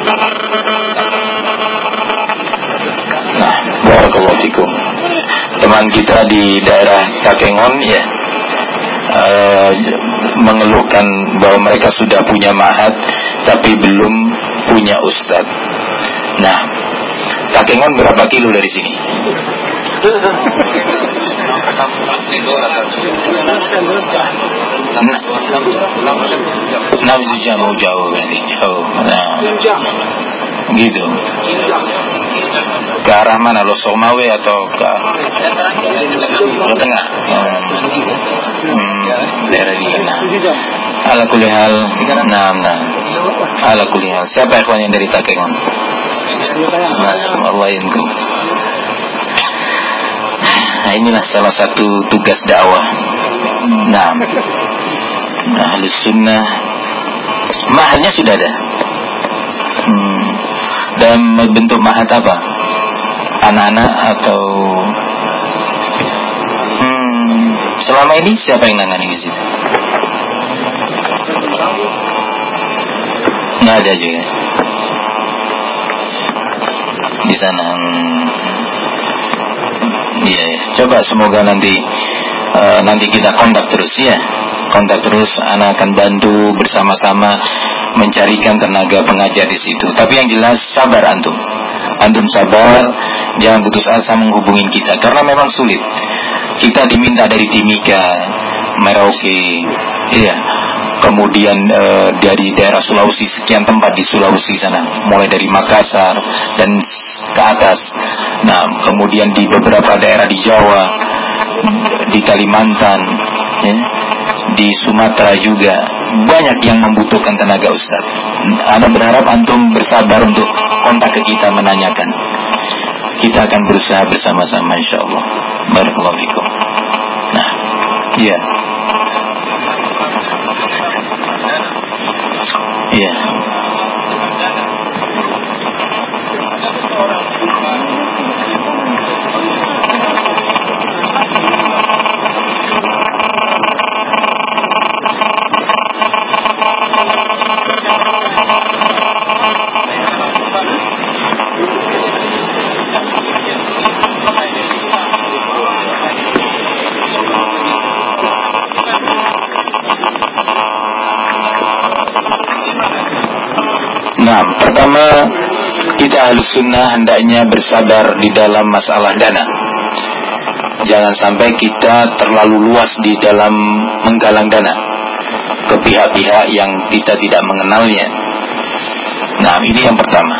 [SPEAKER 1] Nah, barakallahu fikum. Teman kita di daerah Takengon ya, mengeluhkan bahwa mereka sudah punya ma'had tapi belum punya ustadz. Nah, Takengon berapa kilo dari sini? 6 jam, jauh berarti jauh. Nah, gitu. Ke arah mana? Losomawe atau ke tengah? Daerah di ala kulli hal. Nah. Ala kulli hal. Siapa ikhwan yang dari Takengon? Allah yankum. Nah, inilah salah satu tugas dakwah. Nah, Ahlus Sunnah ma'hadnya sudah ada. Dan bentuk ma'had apa? Anak-anak atau selama ini siapa yang nangani di situ? Nggak ada juga di sana. Iya, coba semoga nanti kita kontak terus ya. Kontak terus, anak akan bantu bersama-sama mencarikan tenaga pengajar di situ. Tapi yang jelas sabar antum sabar, jangan putus asa menghubungi kita karena memang sulit. Kita diminta dari Timika, Merauke, iya. Kemudian dari daerah Sulawesi, sekian tempat di Sulawesi sana, mulai dari Makassar dan ke atas. Nah, kemudian di beberapa daerah di Jawa, di Kalimantan, ya, di Sumatera juga banyak yang membutuhkan tenaga ustaz. Ana berharap antum bersabar untuk kontak ke kita menanyakan. Kita akan berusaha bersama-sama insyaallah. Barakallahu fikum. Nah, iya. Iya. Nah, pertama kita Ahlus Sunnah hendaknya bersabar di dalam masalah dana. Jangan sampai kita terlalu luas di dalam menggalang dana ke pihak-pihak yang kita tidak mengenalnya. Nah, ini yang pertama.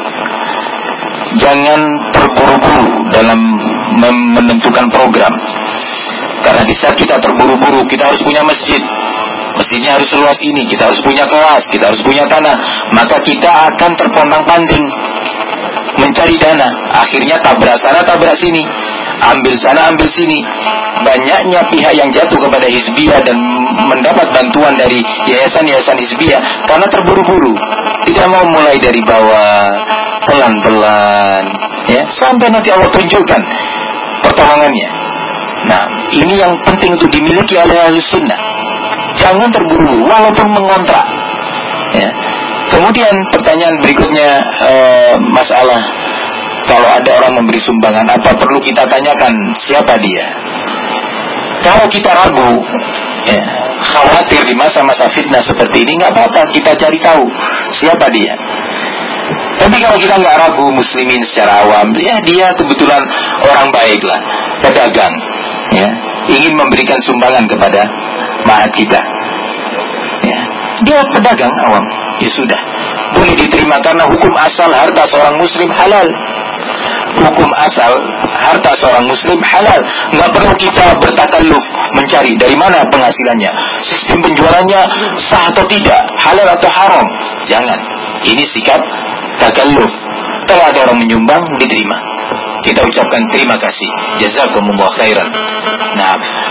[SPEAKER 1] Jangan terburu-buru dalam menentukan program. Karena di saat kita terburu-buru, kita harus punya masjid. Masjidnya harus seluas ini, kita harus punya kelas, kita harus punya tanah. Maka kita akan terpontang-panting mencari dana. Akhirnya tabrak sana, tabrak sini, ambil sana, ambil sini. Banyaknya pihak yang jatuh kepada hizbiyah dan mendapat bantuan dari yayasan-yayasan hizbiyah karena terburu-buru, tidak mau mulai dari bawah, pelan-pelan, ya, sampai nanti Allah tunjukkan pertolongannya. Nah, ini yang penting untuk dimiliki oleh Ahlus Sunnah. Jangan terburu, walaupun mengontrak. Ya. Kemudian pertanyaan berikutnya, masalah kalau ada orang memberi sumbangan, apa perlu kita tanyakan siapa dia? Kalau kita ragu, ya, khawatir di masa-masa fitnah seperti ini, nggak apa-apa, kita cari tahu siapa dia. Tapi kalau kita nggak ragu, muslimin secara awam, ya dia kebetulan orang baik lah, pedagang, ya, ingin memberikan sumbangan kepada ma'had kita, ya, dia pedagang awam, ya sudah, boleh diterima karena hukum asal harta seorang muslim halal. Hukum asal harta seorang muslim halal. Nggak perlu kita bertakalluf mencari dari mana penghasilannya, sistem penjualannya sah atau tidak, halal atau haram. Jangan. Ini sikap takalluf. Kalau ada orang menyumbang, diterima. Kita ucapkan terima kasih, jazakumullah khairan. Nah,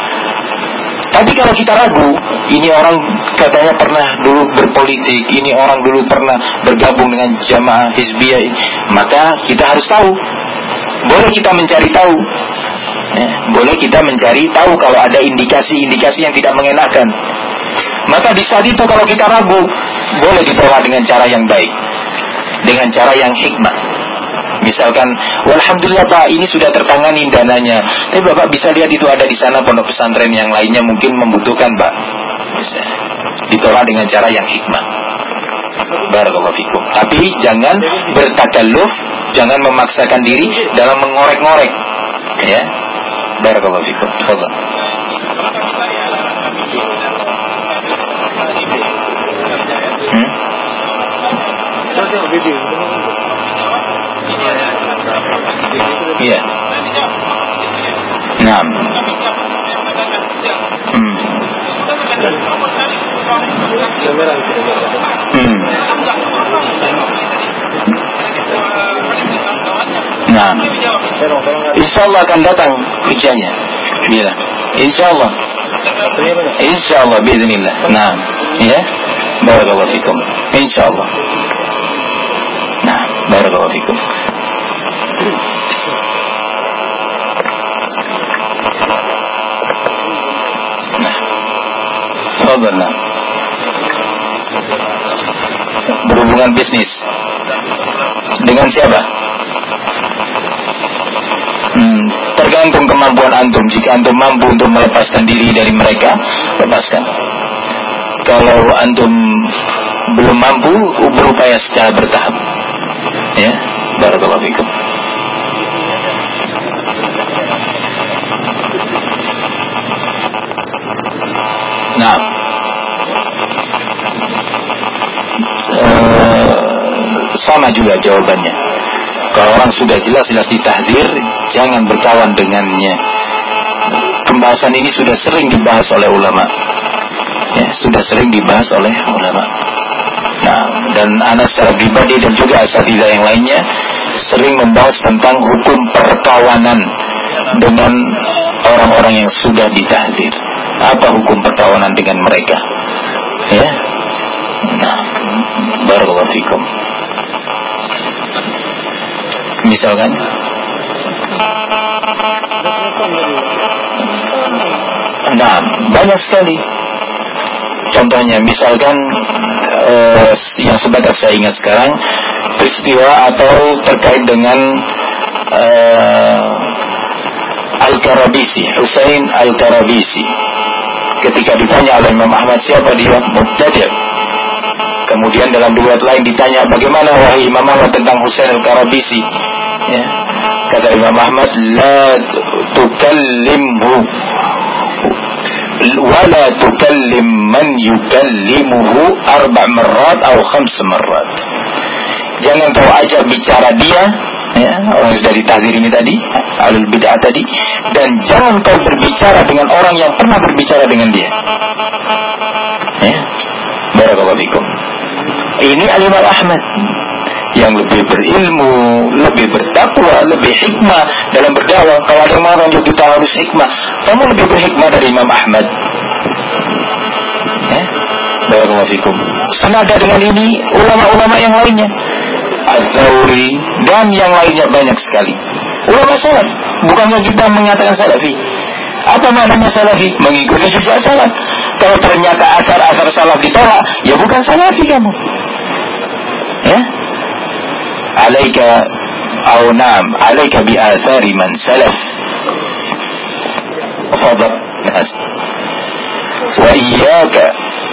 [SPEAKER 1] tapi kalau kita ragu, ini orang katanya pernah dulu berpolitik, ini orang dulu pernah bergabung dengan jamaah hizbiyah, maka kita harus tahu. Boleh kita mencari tahu, ya, boleh kita mencari tahu kalau ada indikasi-indikasi yang tidak mengenakan. Maka di saat itu kalau kita ragu, boleh ditolak dengan cara yang baik. dengan cara yang hikmah. Misalkan, alhamdulillah Pak, ini sudah tertangani dananya. Tapi Bapak bisa lihat itu ada di sana pondok pesantren yang lainnya mungkin membutuhkan Pak. Bisa. Ditolak dengan cara yang hikmah. Barakallahu fikum. Tapi jangan bertakalluf, jangan memaksakan diri dalam mengorek-ngorek. Ya. Barakallahu fikum. Tafadhal. Iya. Nah. Nah, insyaallah akan datang hujannya. Bila? Insyaallah. Insyaallah biiznillah. Nah, ya. Barakallahu fikum. Insyaallah. Nah, barakallahu fikum. Nah, fadlan. Berhubungan bisnis dengan siapa? Tergantung kemampuan antum. Jika antum mampu untuk melepaskan diri dari mereka, lepaskan. Kalau antum belum mampu, berupaya secara bertahap. Ya, barakallahu fikum. Nah, sama juga jawabannya. Kalau orang sudah jelas-jelas ditahdzir, jangan berkawan dengannya. Pembahasan ini sudah sering dibahas oleh ulama. Ya, sudah sering dibahas oleh ulama. Nah, dan ana secara pribadi dan juga asatidzah yang lainnya sering membahas tentang hukum perkawanan dengan orang-orang yang sudah ditahdzir. Apa hukum perkawanan dengan mereka? Ya. Nah, barakallahu fikum. Misalkan nah, banyak sekali. Contohnya misalkan yang sebatas saya ingat sekarang, peristiwa atau terkait dengan Al-Karabisi, Husain Al-Karabisi. Ketika ditanya oleh Imam Ahmad siapa dia, mubtadi'. Kemudian dalam riwayat lain ditanya bagaimana wahai Imam Ahmad tentang Husain Al-Karabisi. Ya. Kata Imam Ahmad, la tukallimhu wala tukallim man yukallimuhu 4 marrat atau 5 marrat. Jangan kau ajak bicara dia, ya, orang yang sudah ditahdzir ini tadi, alul bid'ah tadi, dan jangan kau berbicara dengan orang yang pernah berbicara dengan dia. Ya. Barakallahu fikum. Ini Al-Imam Ahmad yang lebih berilmu, lebih bertakwa, lebih hikmah dalam berdakwah. Kalau ada yang mengatakan kita harus hikmah, kamu lebih berhikmah dari Imam Ahmad. Barakallahu fikum. Senada dengan ini ulama-ulama yang lainnya, Az-Zawri dan yang lainnya banyak sekali. Ulama salaf. Bukankah kita mengatakan salafi? Apa maknanya salafi? Mengikuti jejak salaf. Kalau ternyata asar-asar salaf ditolak, ya bukan salafi kamu. Ya? Alaika au na'am, alaika bi athari man salaf. Fadhal nas. Wa iyyaka.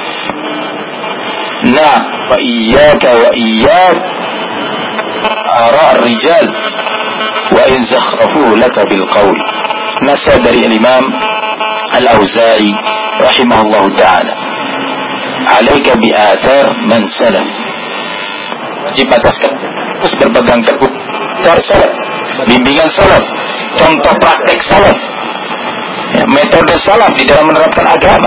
[SPEAKER 1] Nah, wa iyyaka wa iyyak ara ar-rijal wa in zakhrafu laka bil qawl. Nasihat dari Imam Al-Auza'i rahimahullahu ta'ala. Alaika bi athar man salaf. Wajib ataskan terus berpegang teguh salaf, bimbingan salaf, contoh praktek salaf, ya, metode salaf di dalam menerapkan agama.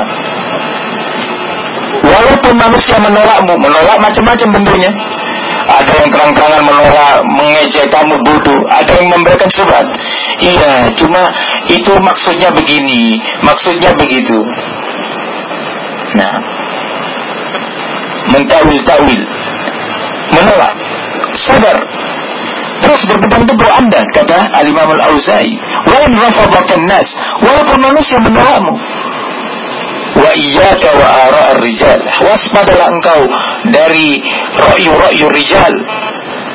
[SPEAKER 1] Walaupun manusia menolakmu, menolak macam-macam bentuknya. Ada yang terang-terangan menolak, mengejek kamu bodoh, ada yang memberikan syubhat. Iya, cuma itu maksudnya begini, maksudnya begitu. Nah, mentawil-tawil, menolak, sabar, terus berpegang teguh Anda, kata Al-Imam Al-Auza'i. Wa in rafadhakan nas, walaupun manusia menolakmu. Wa iyyaka wa ara' ar-rijal, waspadalah engkau dari ra'yu rijal,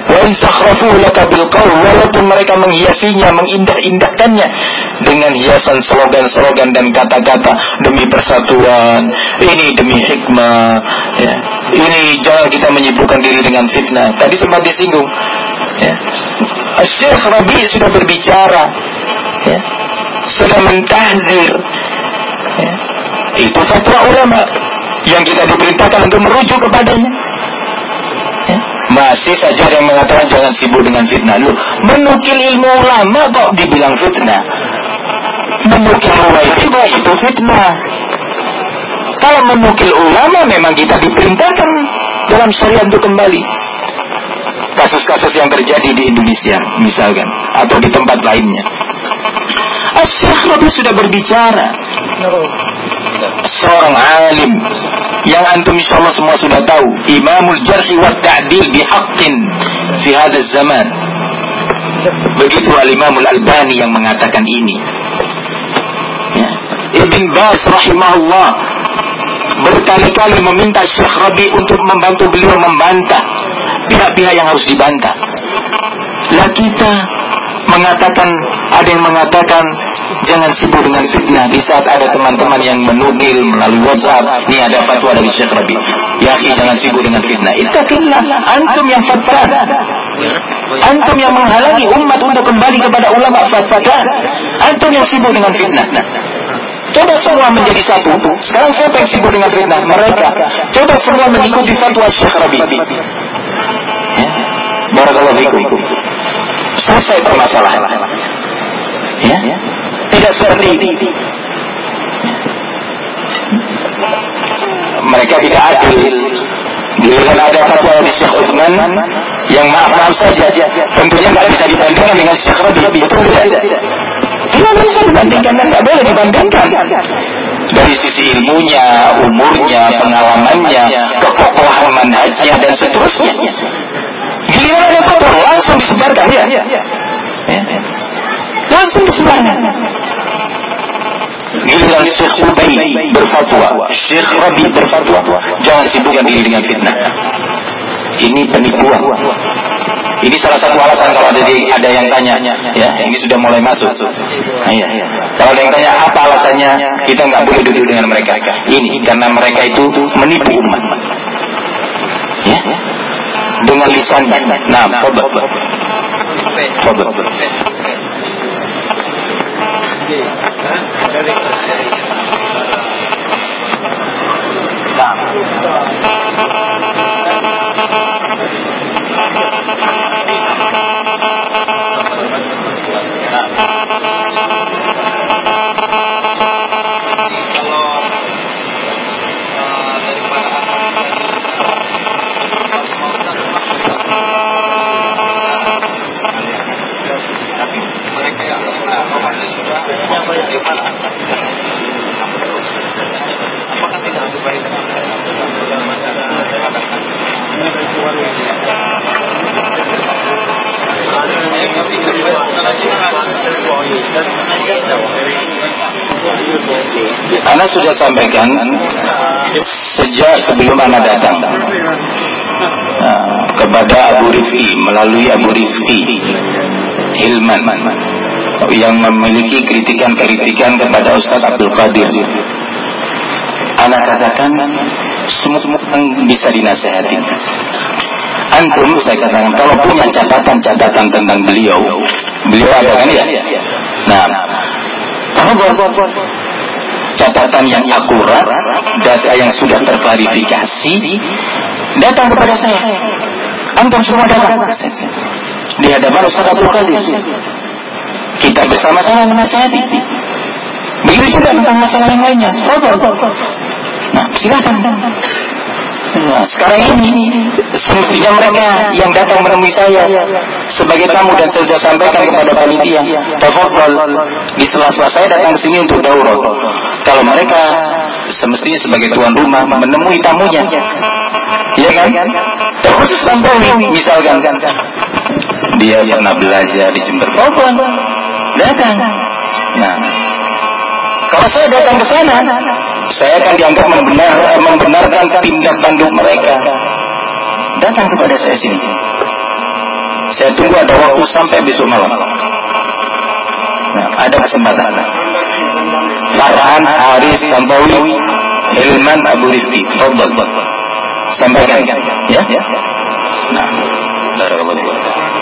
[SPEAKER 1] Wa in sakhrafu laka bil qaul, walaupun mereka menghiasinya, mengindah-indahkannya dengan hiasan slogan-slogan dan kata-kata demi persatuan, ini demi hikmah, ya. Ini jangan kita menyibukkan diri dengan fitnah. Tadi sempat disinggung, ya. Syekh Rabi sudah berbicara, ya. Sudah mentahdzir, ya. Itu fatwa ulama yang kita diperintahkan untuk merujuk kepadanya, ya. Masih saja yang mengatakan jangan sibuk dengan fitnah. Loh, menukil ilmu ulama kok dibilang fitnah? Menukil ulama itu fitnah. Kalau menukil ulama memang kita diperintahkan dalam syariat untuk kembali. Kasus-kasus yang terjadi di Indonesia misalkan, atau di tempat lainnya. Syekh Rabi sudah berbicara, seorang alim yang antum insyaallah semua sudah tahu, Imamul Jarhi wa Ta'dil bihaqqin fi hadzal zaman. Begitu Al-Imamul Albani yang mengatakan ini, ya. Ibn Baz rahimahullah berkali-kali meminta Syekh Rabi untuk membantu beliau membantah pihak-pihak yang harus dibantah. Lah kita mengatakan, ada yang mengatakan jangan sibuk dengan fitnah. Di saat ada teman-teman yang menukil melalui WhatsApp, ini ada fatwa dari Syekh Rabi, ya akhi jangan sibuk dengan fitnah. Ittaqillah, antum yang fatwan, antum yang menghalangi umat untuk kembali kepada ulama fatwa, antum yang sibuk dengan fitnah. Coba semua menjadi satu. Sekarang siapa yang sibuk dengan fitnah? Mereka. Coba semua mengikuti fatwa Syekh Rabi, ya. Barakallahu fikum. Selesai permasalahan, ya. Tidak seperti ini. Mereka tidak adil. Bila ada fatwa dari Syekh Utsman yang maaf saja, tentunya tidak bisa dibandingkan dengan Syekh Rabi. Betul tidak? Tidak bisa dibandingkan dan tidak boleh dibandingkan. Dari sisi ilmunya, umurnya, pengalamannya, kekokohan manhajnya dan seterusnya. Giliran ada fatwa langsung disebarkan, ya. Langsung disebarkan. Giliran Syekh Ubay berfatwa, Syekh Rabi berfatwa, jangan sibukkan diri dengan fitnah. Ini penipuan. Ini salah satu alasan kalau ada yang tanya, ya, ini sudah mulai masuk. Ya. Kalau ada yang tanya apa alasannya kita nggak boleh duduk dengan mereka? Ini karena mereka itu menipu umat, ya, dengan lisannya. Nah, coba. Ana sudah sampaikan sejak sebelum Ana datang kepada Abu Rifki, melalui Abu Rifki Hilman yang memiliki kritikan-kritikan kepada Ustaz Abdul Qadir. Ana katakan semua bisa dinasihati. Antum, saya katakan, kalau punya catatan-catatan tentang beliau ada kan ya? Nah, kalau buat catatan yang akurat, data yang sudah terklarifikasi, datang kepada saya. Antum semua datang di hadapan Ustaz Abdul Qadir. Kita bersama-sama menasihati. Begitu juga tentang masalah yang lainnya. Nah, silakan. Nah, sekarang ini semestinya mereka yang datang menemui saya sebagai tamu, dan saya sudah sampaikan kepada panitia, tafadhol, di sela-sela saya datang ke sini untuk daurah. Kalau mereka semestinya sebagai tuan rumah menemui tamunya, ya kan? Terkhusus sampai misalkan dia pernah belajar di Jember, tafadhol, datang. Nah, kalau saya datang ke sana, saya akan dianggap membenarkan tindak tanduk mereka. Datang kepada saya sini. Saya tunggu ada waktu sampai besok malam. Nah, ada kesempatan. Farhan, Haris, Tantawi, Hilman, Abu Rizki, fadhal. Sampaikan, ya. Nah, barakallahu.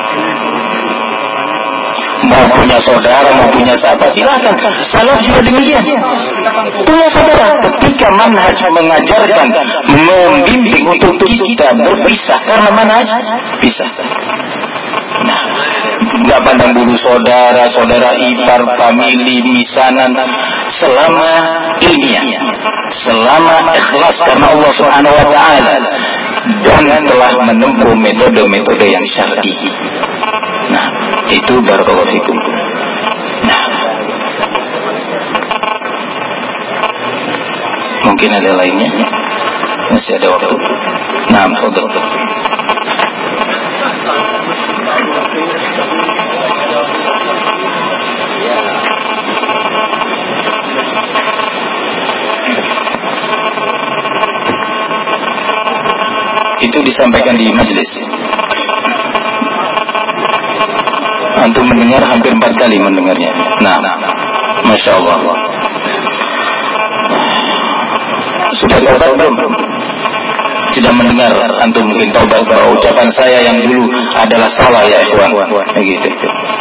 [SPEAKER 1] Mau punya saudara, mau punya siapa, silakan. Salaf juga demikian. Punya saudara, ketika manhaj mengajarkan, membimbing untuk kita berpisah karena manhaj, pisah. Nah, nggak pandang bulu saudara, saudara ipar, famili, misanan, selama ilmiah, selama ikhlas karena Allah Subhanahu Wa Taala dan telah menempuh metode-metode yang syar'i. Nah, itu barakallahu fikum. Nah, mungkin ada lainnya, masih ada waktu. Nah, fadhal. Itu disampaikan di majelis. Antum mendengar hampir 4 kali mendengarnya. Nah, Masya Allah. Sudah taubat belum? Tidak mendengar. Antum mungkin taubat bahwa ucapan saya yang dulu adalah salah ya ikhwan. Begitu.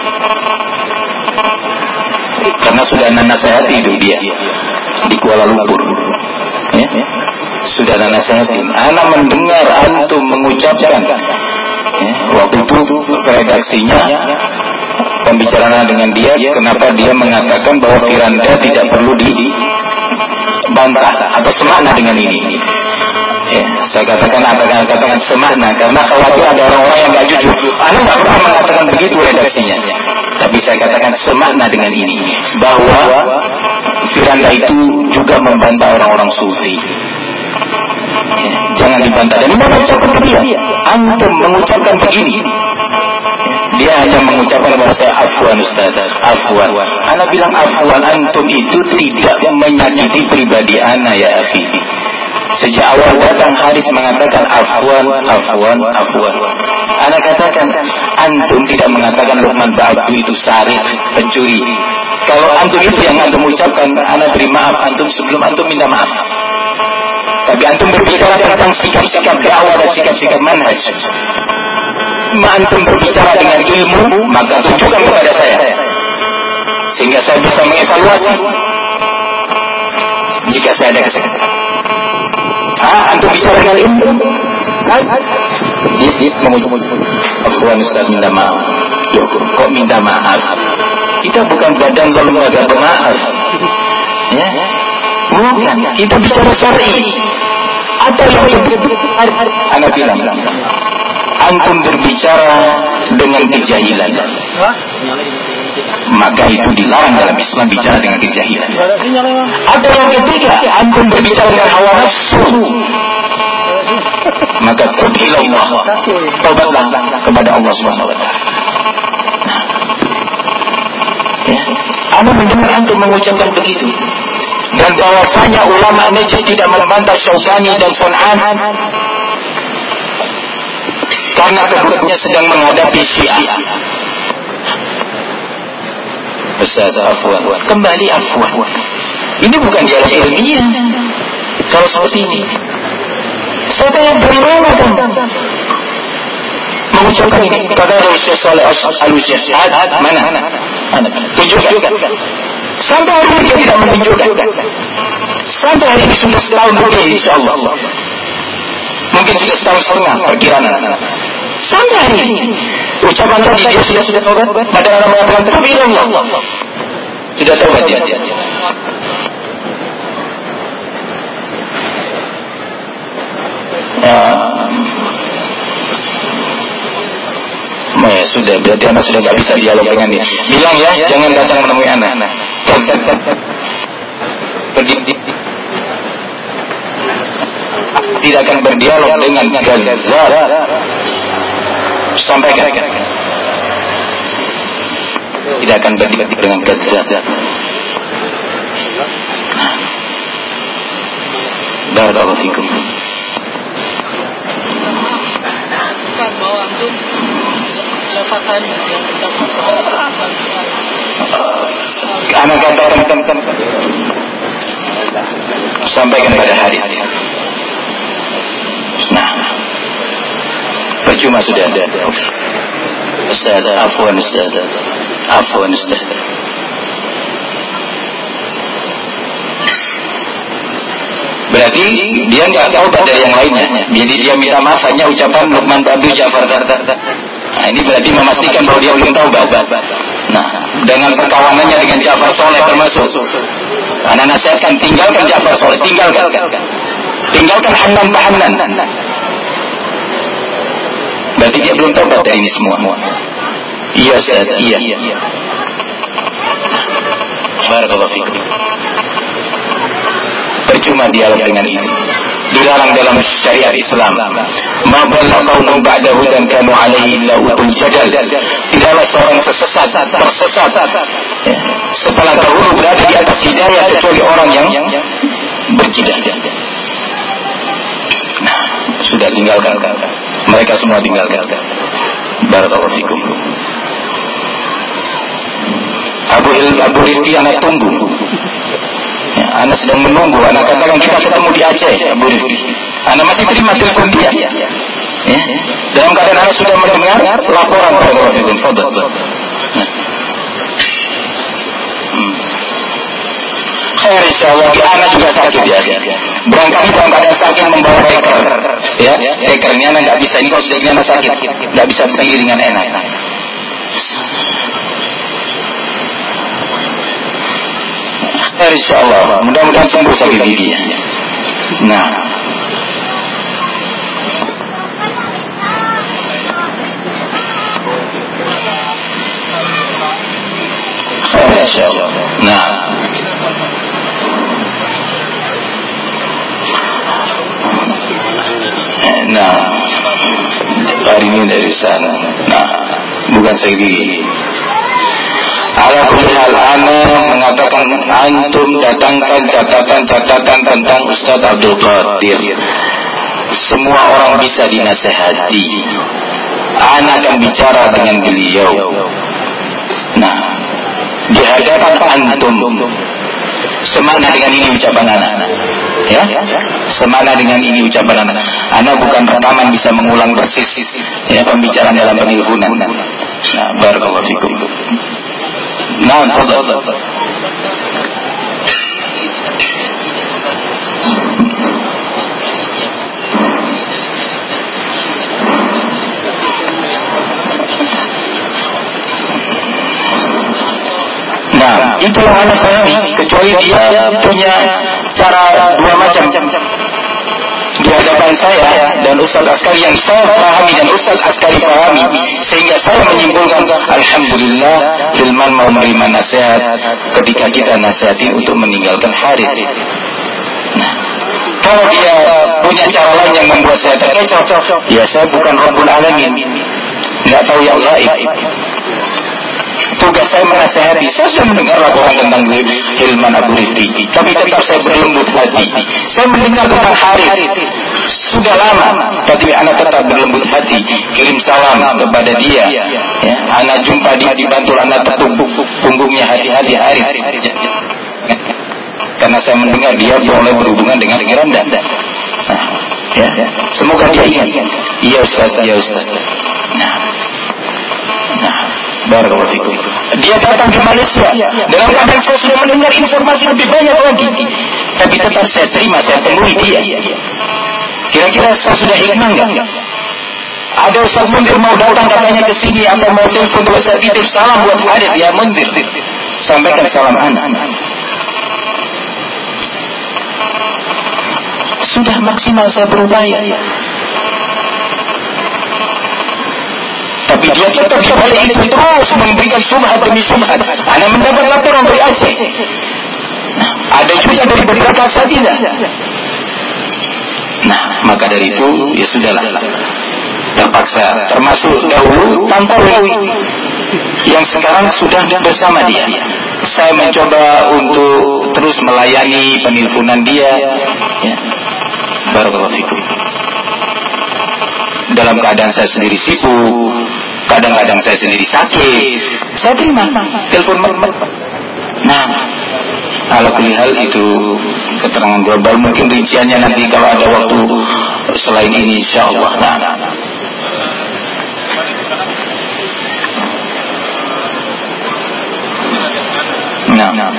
[SPEAKER 1] Karena sudah nasihati itu dia di Kuala Lumpur. Ya? Sudah nasihati. Ana mendengar antum mengucapkan. Ya, waktu itu redaksinya pembicaraan dengan dia, kenapa dia mengatakan bahwa Firanda tidak perlu dibantah atau semakna dengan ini. Ya, saya katakan semakna karena khawatir ada orang-orang yang gak jujur. Anda gak pernah mengatakan begitu redaksinya, tapi saya katakan semakna dengan ini bahwa Firanda itu juga membantah orang-orang sufi. Ya, jangan dibantah. Dan mana ucapkan ke dia? Antum mengucapkan begini. Dia hanya mengucapkan bahwa saya afwan Ustaz, afwan. Ana bilang afwan, antum itu tidak menyakiti pribadi ana ya akhi. Sejak awal datang Haris mengatakan afwan. Ana katakan antum tidak mengatakan Luqman Ba'abdu itu sarik, pencuri. Kalau antum itu yang antum ucapkan, ana beri maaf antum sebelum antum minta maaf. Tapi antum berbicara tentang sikap-sikap dakwah dan sikap-sikap manhaj. Antum berbicara dengan ilmu, maka tunjukkan kepada saya sehingga saya bisa mengevaluasi jika saya ada kesalahan. Antum bicara dengan ilmu, mengucapkan afwan Ustaz, minta maaf. Kok minta maaf? Kita bukan badan lembaga pemaaf, ya? Bukan. Kita bicara syar'i. Atau yang Anda bilang, antum berbicara dengan kejahilan, maka itu dilarang dalam Islam bicara dengan kejahilan. Atau yang ketiga, antum berbicara dengan hawa nafsu, maka tubilallah, taubatlah kepada Allah Subhanahu Wa Taala. Ya, Anda mendengar antum mengucapkan begitu. Dan bahwasanya ulama Najd tidak membantah Syaukani dan Sun'an karena keduanya sedang menghadapi Syiah. Ustaz, afwan. Kembali afwan. Ini bukan dialog ilmiah. Kalau seperti ini, saya tanya dari mana kan mengucapkan ini? Kata Syekh Saleh Al-Syekh mana? Tunjukkan. Sampai hari ini dia tidak menunjukkan. Sampai hari ini sudah setahun lebih insyaAllah. Mungkin sudah setahun setengah perkiraan. Sampai hari ini ucapan tadi dia sudah taubat. Padahal orang mengatakan tubilallah. Sudah taubat dia. Ya sudah, berarti anak sudah gak bisa dialog dengan dia. Bilang ya, jangan datang menemui anak. Tidak akan berdialog dengan kadzdzab. Sampaikan. Tidak akan berdialog dengan kadzdzab. Barakallahu fikum.
[SPEAKER 3] Bahwa antum Jabatannya yang terdaftar
[SPEAKER 1] anak katakan sampaikan pada hadis. Nah, percuma sudah ada. Ustaz, afwan Ustaz. Berarti dia nggak tahu dari yang lainnya. Jadi dia minta maaf hanya ucapan Luqman Abdul Ja'far. Nah, ini berarti memastikan bahwa dia belum tahu bahwa. Nah, dengan perkawanannya dengan Ja'far Soleh termasuk. Anak nasihatkan, tinggalkan Ja'far Soleh, tinggalkan Hanan Bahanan. Berarti dia belum tahu dari ini semua. Iya Ustaz, iya. Barakallahu fikum. Percuma dialog dengan itu. Dilarang dalam syariat Islam. Ma dhalla qaumun ba'da hudan kanu 'alaihi illa utul jadal. Tidaklah seorang tersesat setelah dahulu berada di atas hidayah kecuali orang yang berjidal. Nah, sudah tinggalkan. Mereka semua tinggalkan. Barakallahu fikum. Abu Rizki anak tunggu. Anak sedang menunggu. Anak katakan kita ketemu di Aceh, Abu Rizki. Anak masih terima telepon dia. Ya. Dalam keadaan anak sudah mendengar laporan barakallahu fikum. Fadhil. Khair insyaallah. Anak juga sakit ya. Berangkali dalam keadaan sakit membawa reker. Ya, rekernya anak nggak bisa. Ini kalau sudah anak sakit, nggak bisa berdiri dengan enak. Insyaallah, mudah-mudahan sembuh sakit giginya. Nah, insyaallah. Nah, hari ini dari sana. Nah, bukan sakit gigi. Ala kulli hal ana mengatakan antum datangkan catatan tentang Ustaz Abdul Qadir. Semua orang bisa dinasihati. Ana akan bicara dengan beliau. Nah, di hadapan antum semana dengan ini ucapan ana. Ya? Semana dengan ini ucapan ana. Ana bukan rekaman bisa mengulang persis ya pembicaraan dalam penelponan. Nah, barakallahu fikum. Nah, tafadhal. Nah, itu yang anak pahami. Kecuali dia punya cara dua macam. Di hadapan saya dan Ustaz Askari yang saya pahami dan Ustaz Askari pahami, sehingga saya menyimpulkan alhamdulillah Hilman mau menerima nasihat ketika kita nasihati untuk meninggalkan Harith. Nah, kalau dia punya cara lain yang membuat saya terkecoh, ya saya bukan Rabbul Alamin, nggak tahu yang gaib. Tugas saya menasihati. Saya sudah mendengar laporan tentang Hilman Abu Rizki, tapi tetap saya berlembut hati. Saya mendengar tentang Harith sudah lama, tapi anak tetap berlembut hati. Kirim salam kepada dia. Ya, anak jumpa dia di Bantul, anak tepuk punggungnya, hati-hati Harith. Karena saya mendengar dia boleh berhubungan dengan Anda. Nah, ya, semoga dia ingat. Iya Ustaz, ya Ustaz. Nah, barakallahu fikum. Dia datang ke Malaysia dalam keadaan saya sudah mendengar informasi lebih banyak lagi, tapi tetap saya terima, saya temui dia. Kira-kira saya sudah hikmah enggak? Ada Ustaz Munzir mau datang katanya ke sini atau mau telepon untuk saya titip salam buat Harith. Ya Munzir, sampaikan salam anak. Sudah maksimal saya berupaya. Tapi dia tetap di balik itu terus memberikan subhat demi subhat. Anak mendapat laporan dari Aceh. Nah, ada juga dari beberapa asatidzah. Nah, maka dari itu ya sudahlah. Terpaksa, termasuk dahulu Tantowi yang sekarang sudah bersama dia. Saya mencoba untuk terus melayani penelponan dia. Ya. Barakallahu fikum. Dalam keadaan saya sendiri sibuk, Kadang-kadang saya sendiri sakit, saya terima telepon. Nah, kalau kulihal itu keterangan global. Mungkin rinciannya nanti kalau ada waktu selain ini, insyaallah. Nah.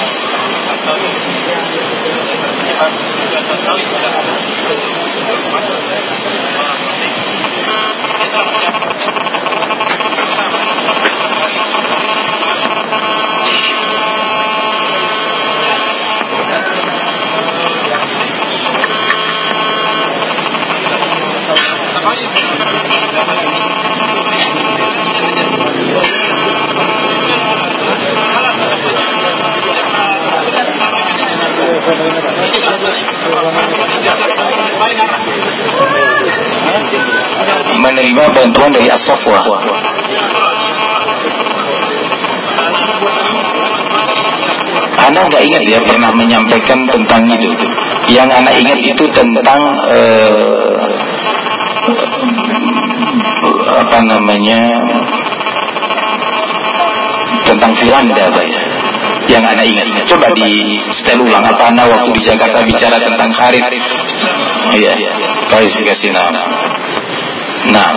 [SPEAKER 1] Menerima bantuan dari As-Safwa. Ana nggak ingat ya pernah menyampaikan tentang itu. Yang Ana ingat itu tentang tentang Firanda, Pak ya. Yang Ana ingat. Coba di setel ulang apa Ana waktu di Jakarta bicara tentang Harith. Iya. Kasih nama. Nah,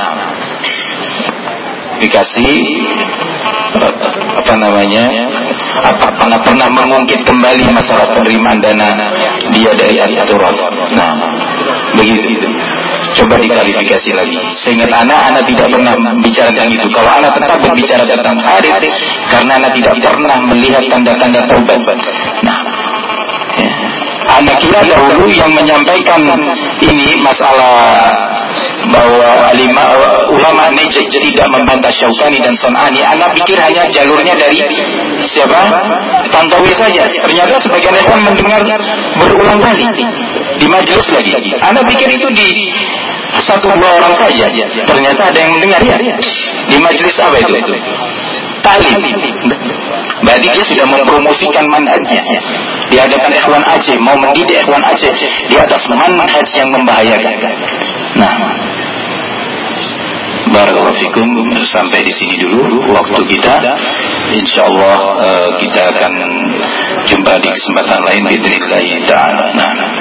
[SPEAKER 1] dikasih pernah mengungkit kembali masalah penerimaan dana dia dari Al-Turaf. Nah, begitu. Coba diklarifikasi lagi. Seingat Ana tidak pernah bicara tentang itu. Kalau Ana tetap berbicara tentang Harith, karena Ana tidak pernah melihat tanda-tanda taubat. Nah, ya. Ana kira dahulu yang menyampaikan ini masalah bahwa ulama Najd tidak membantah Syaukani dan Son'ani. Ana pikir hanya jalurnya dari siapa? Tantawi saja. Ternyata sebagian ikhwan mendengar berulang kali di majelis lagi. Ana pikir itu di 1-2 orang saja. Ternyata ada yang mendengar ya. Di majelis apa itu? Talim. Berarti dia sudah mempromosikan manhajnya di hadapan ikhwan Aceh, mau mendidik ikhwan Aceh di atas manhaj yang membahayakan. Nah, barakallahu fikum, sampai di sini dulu waktu kita. Insyaallah kita akan jumpa di kesempatan lain biidznillah taala. Nah.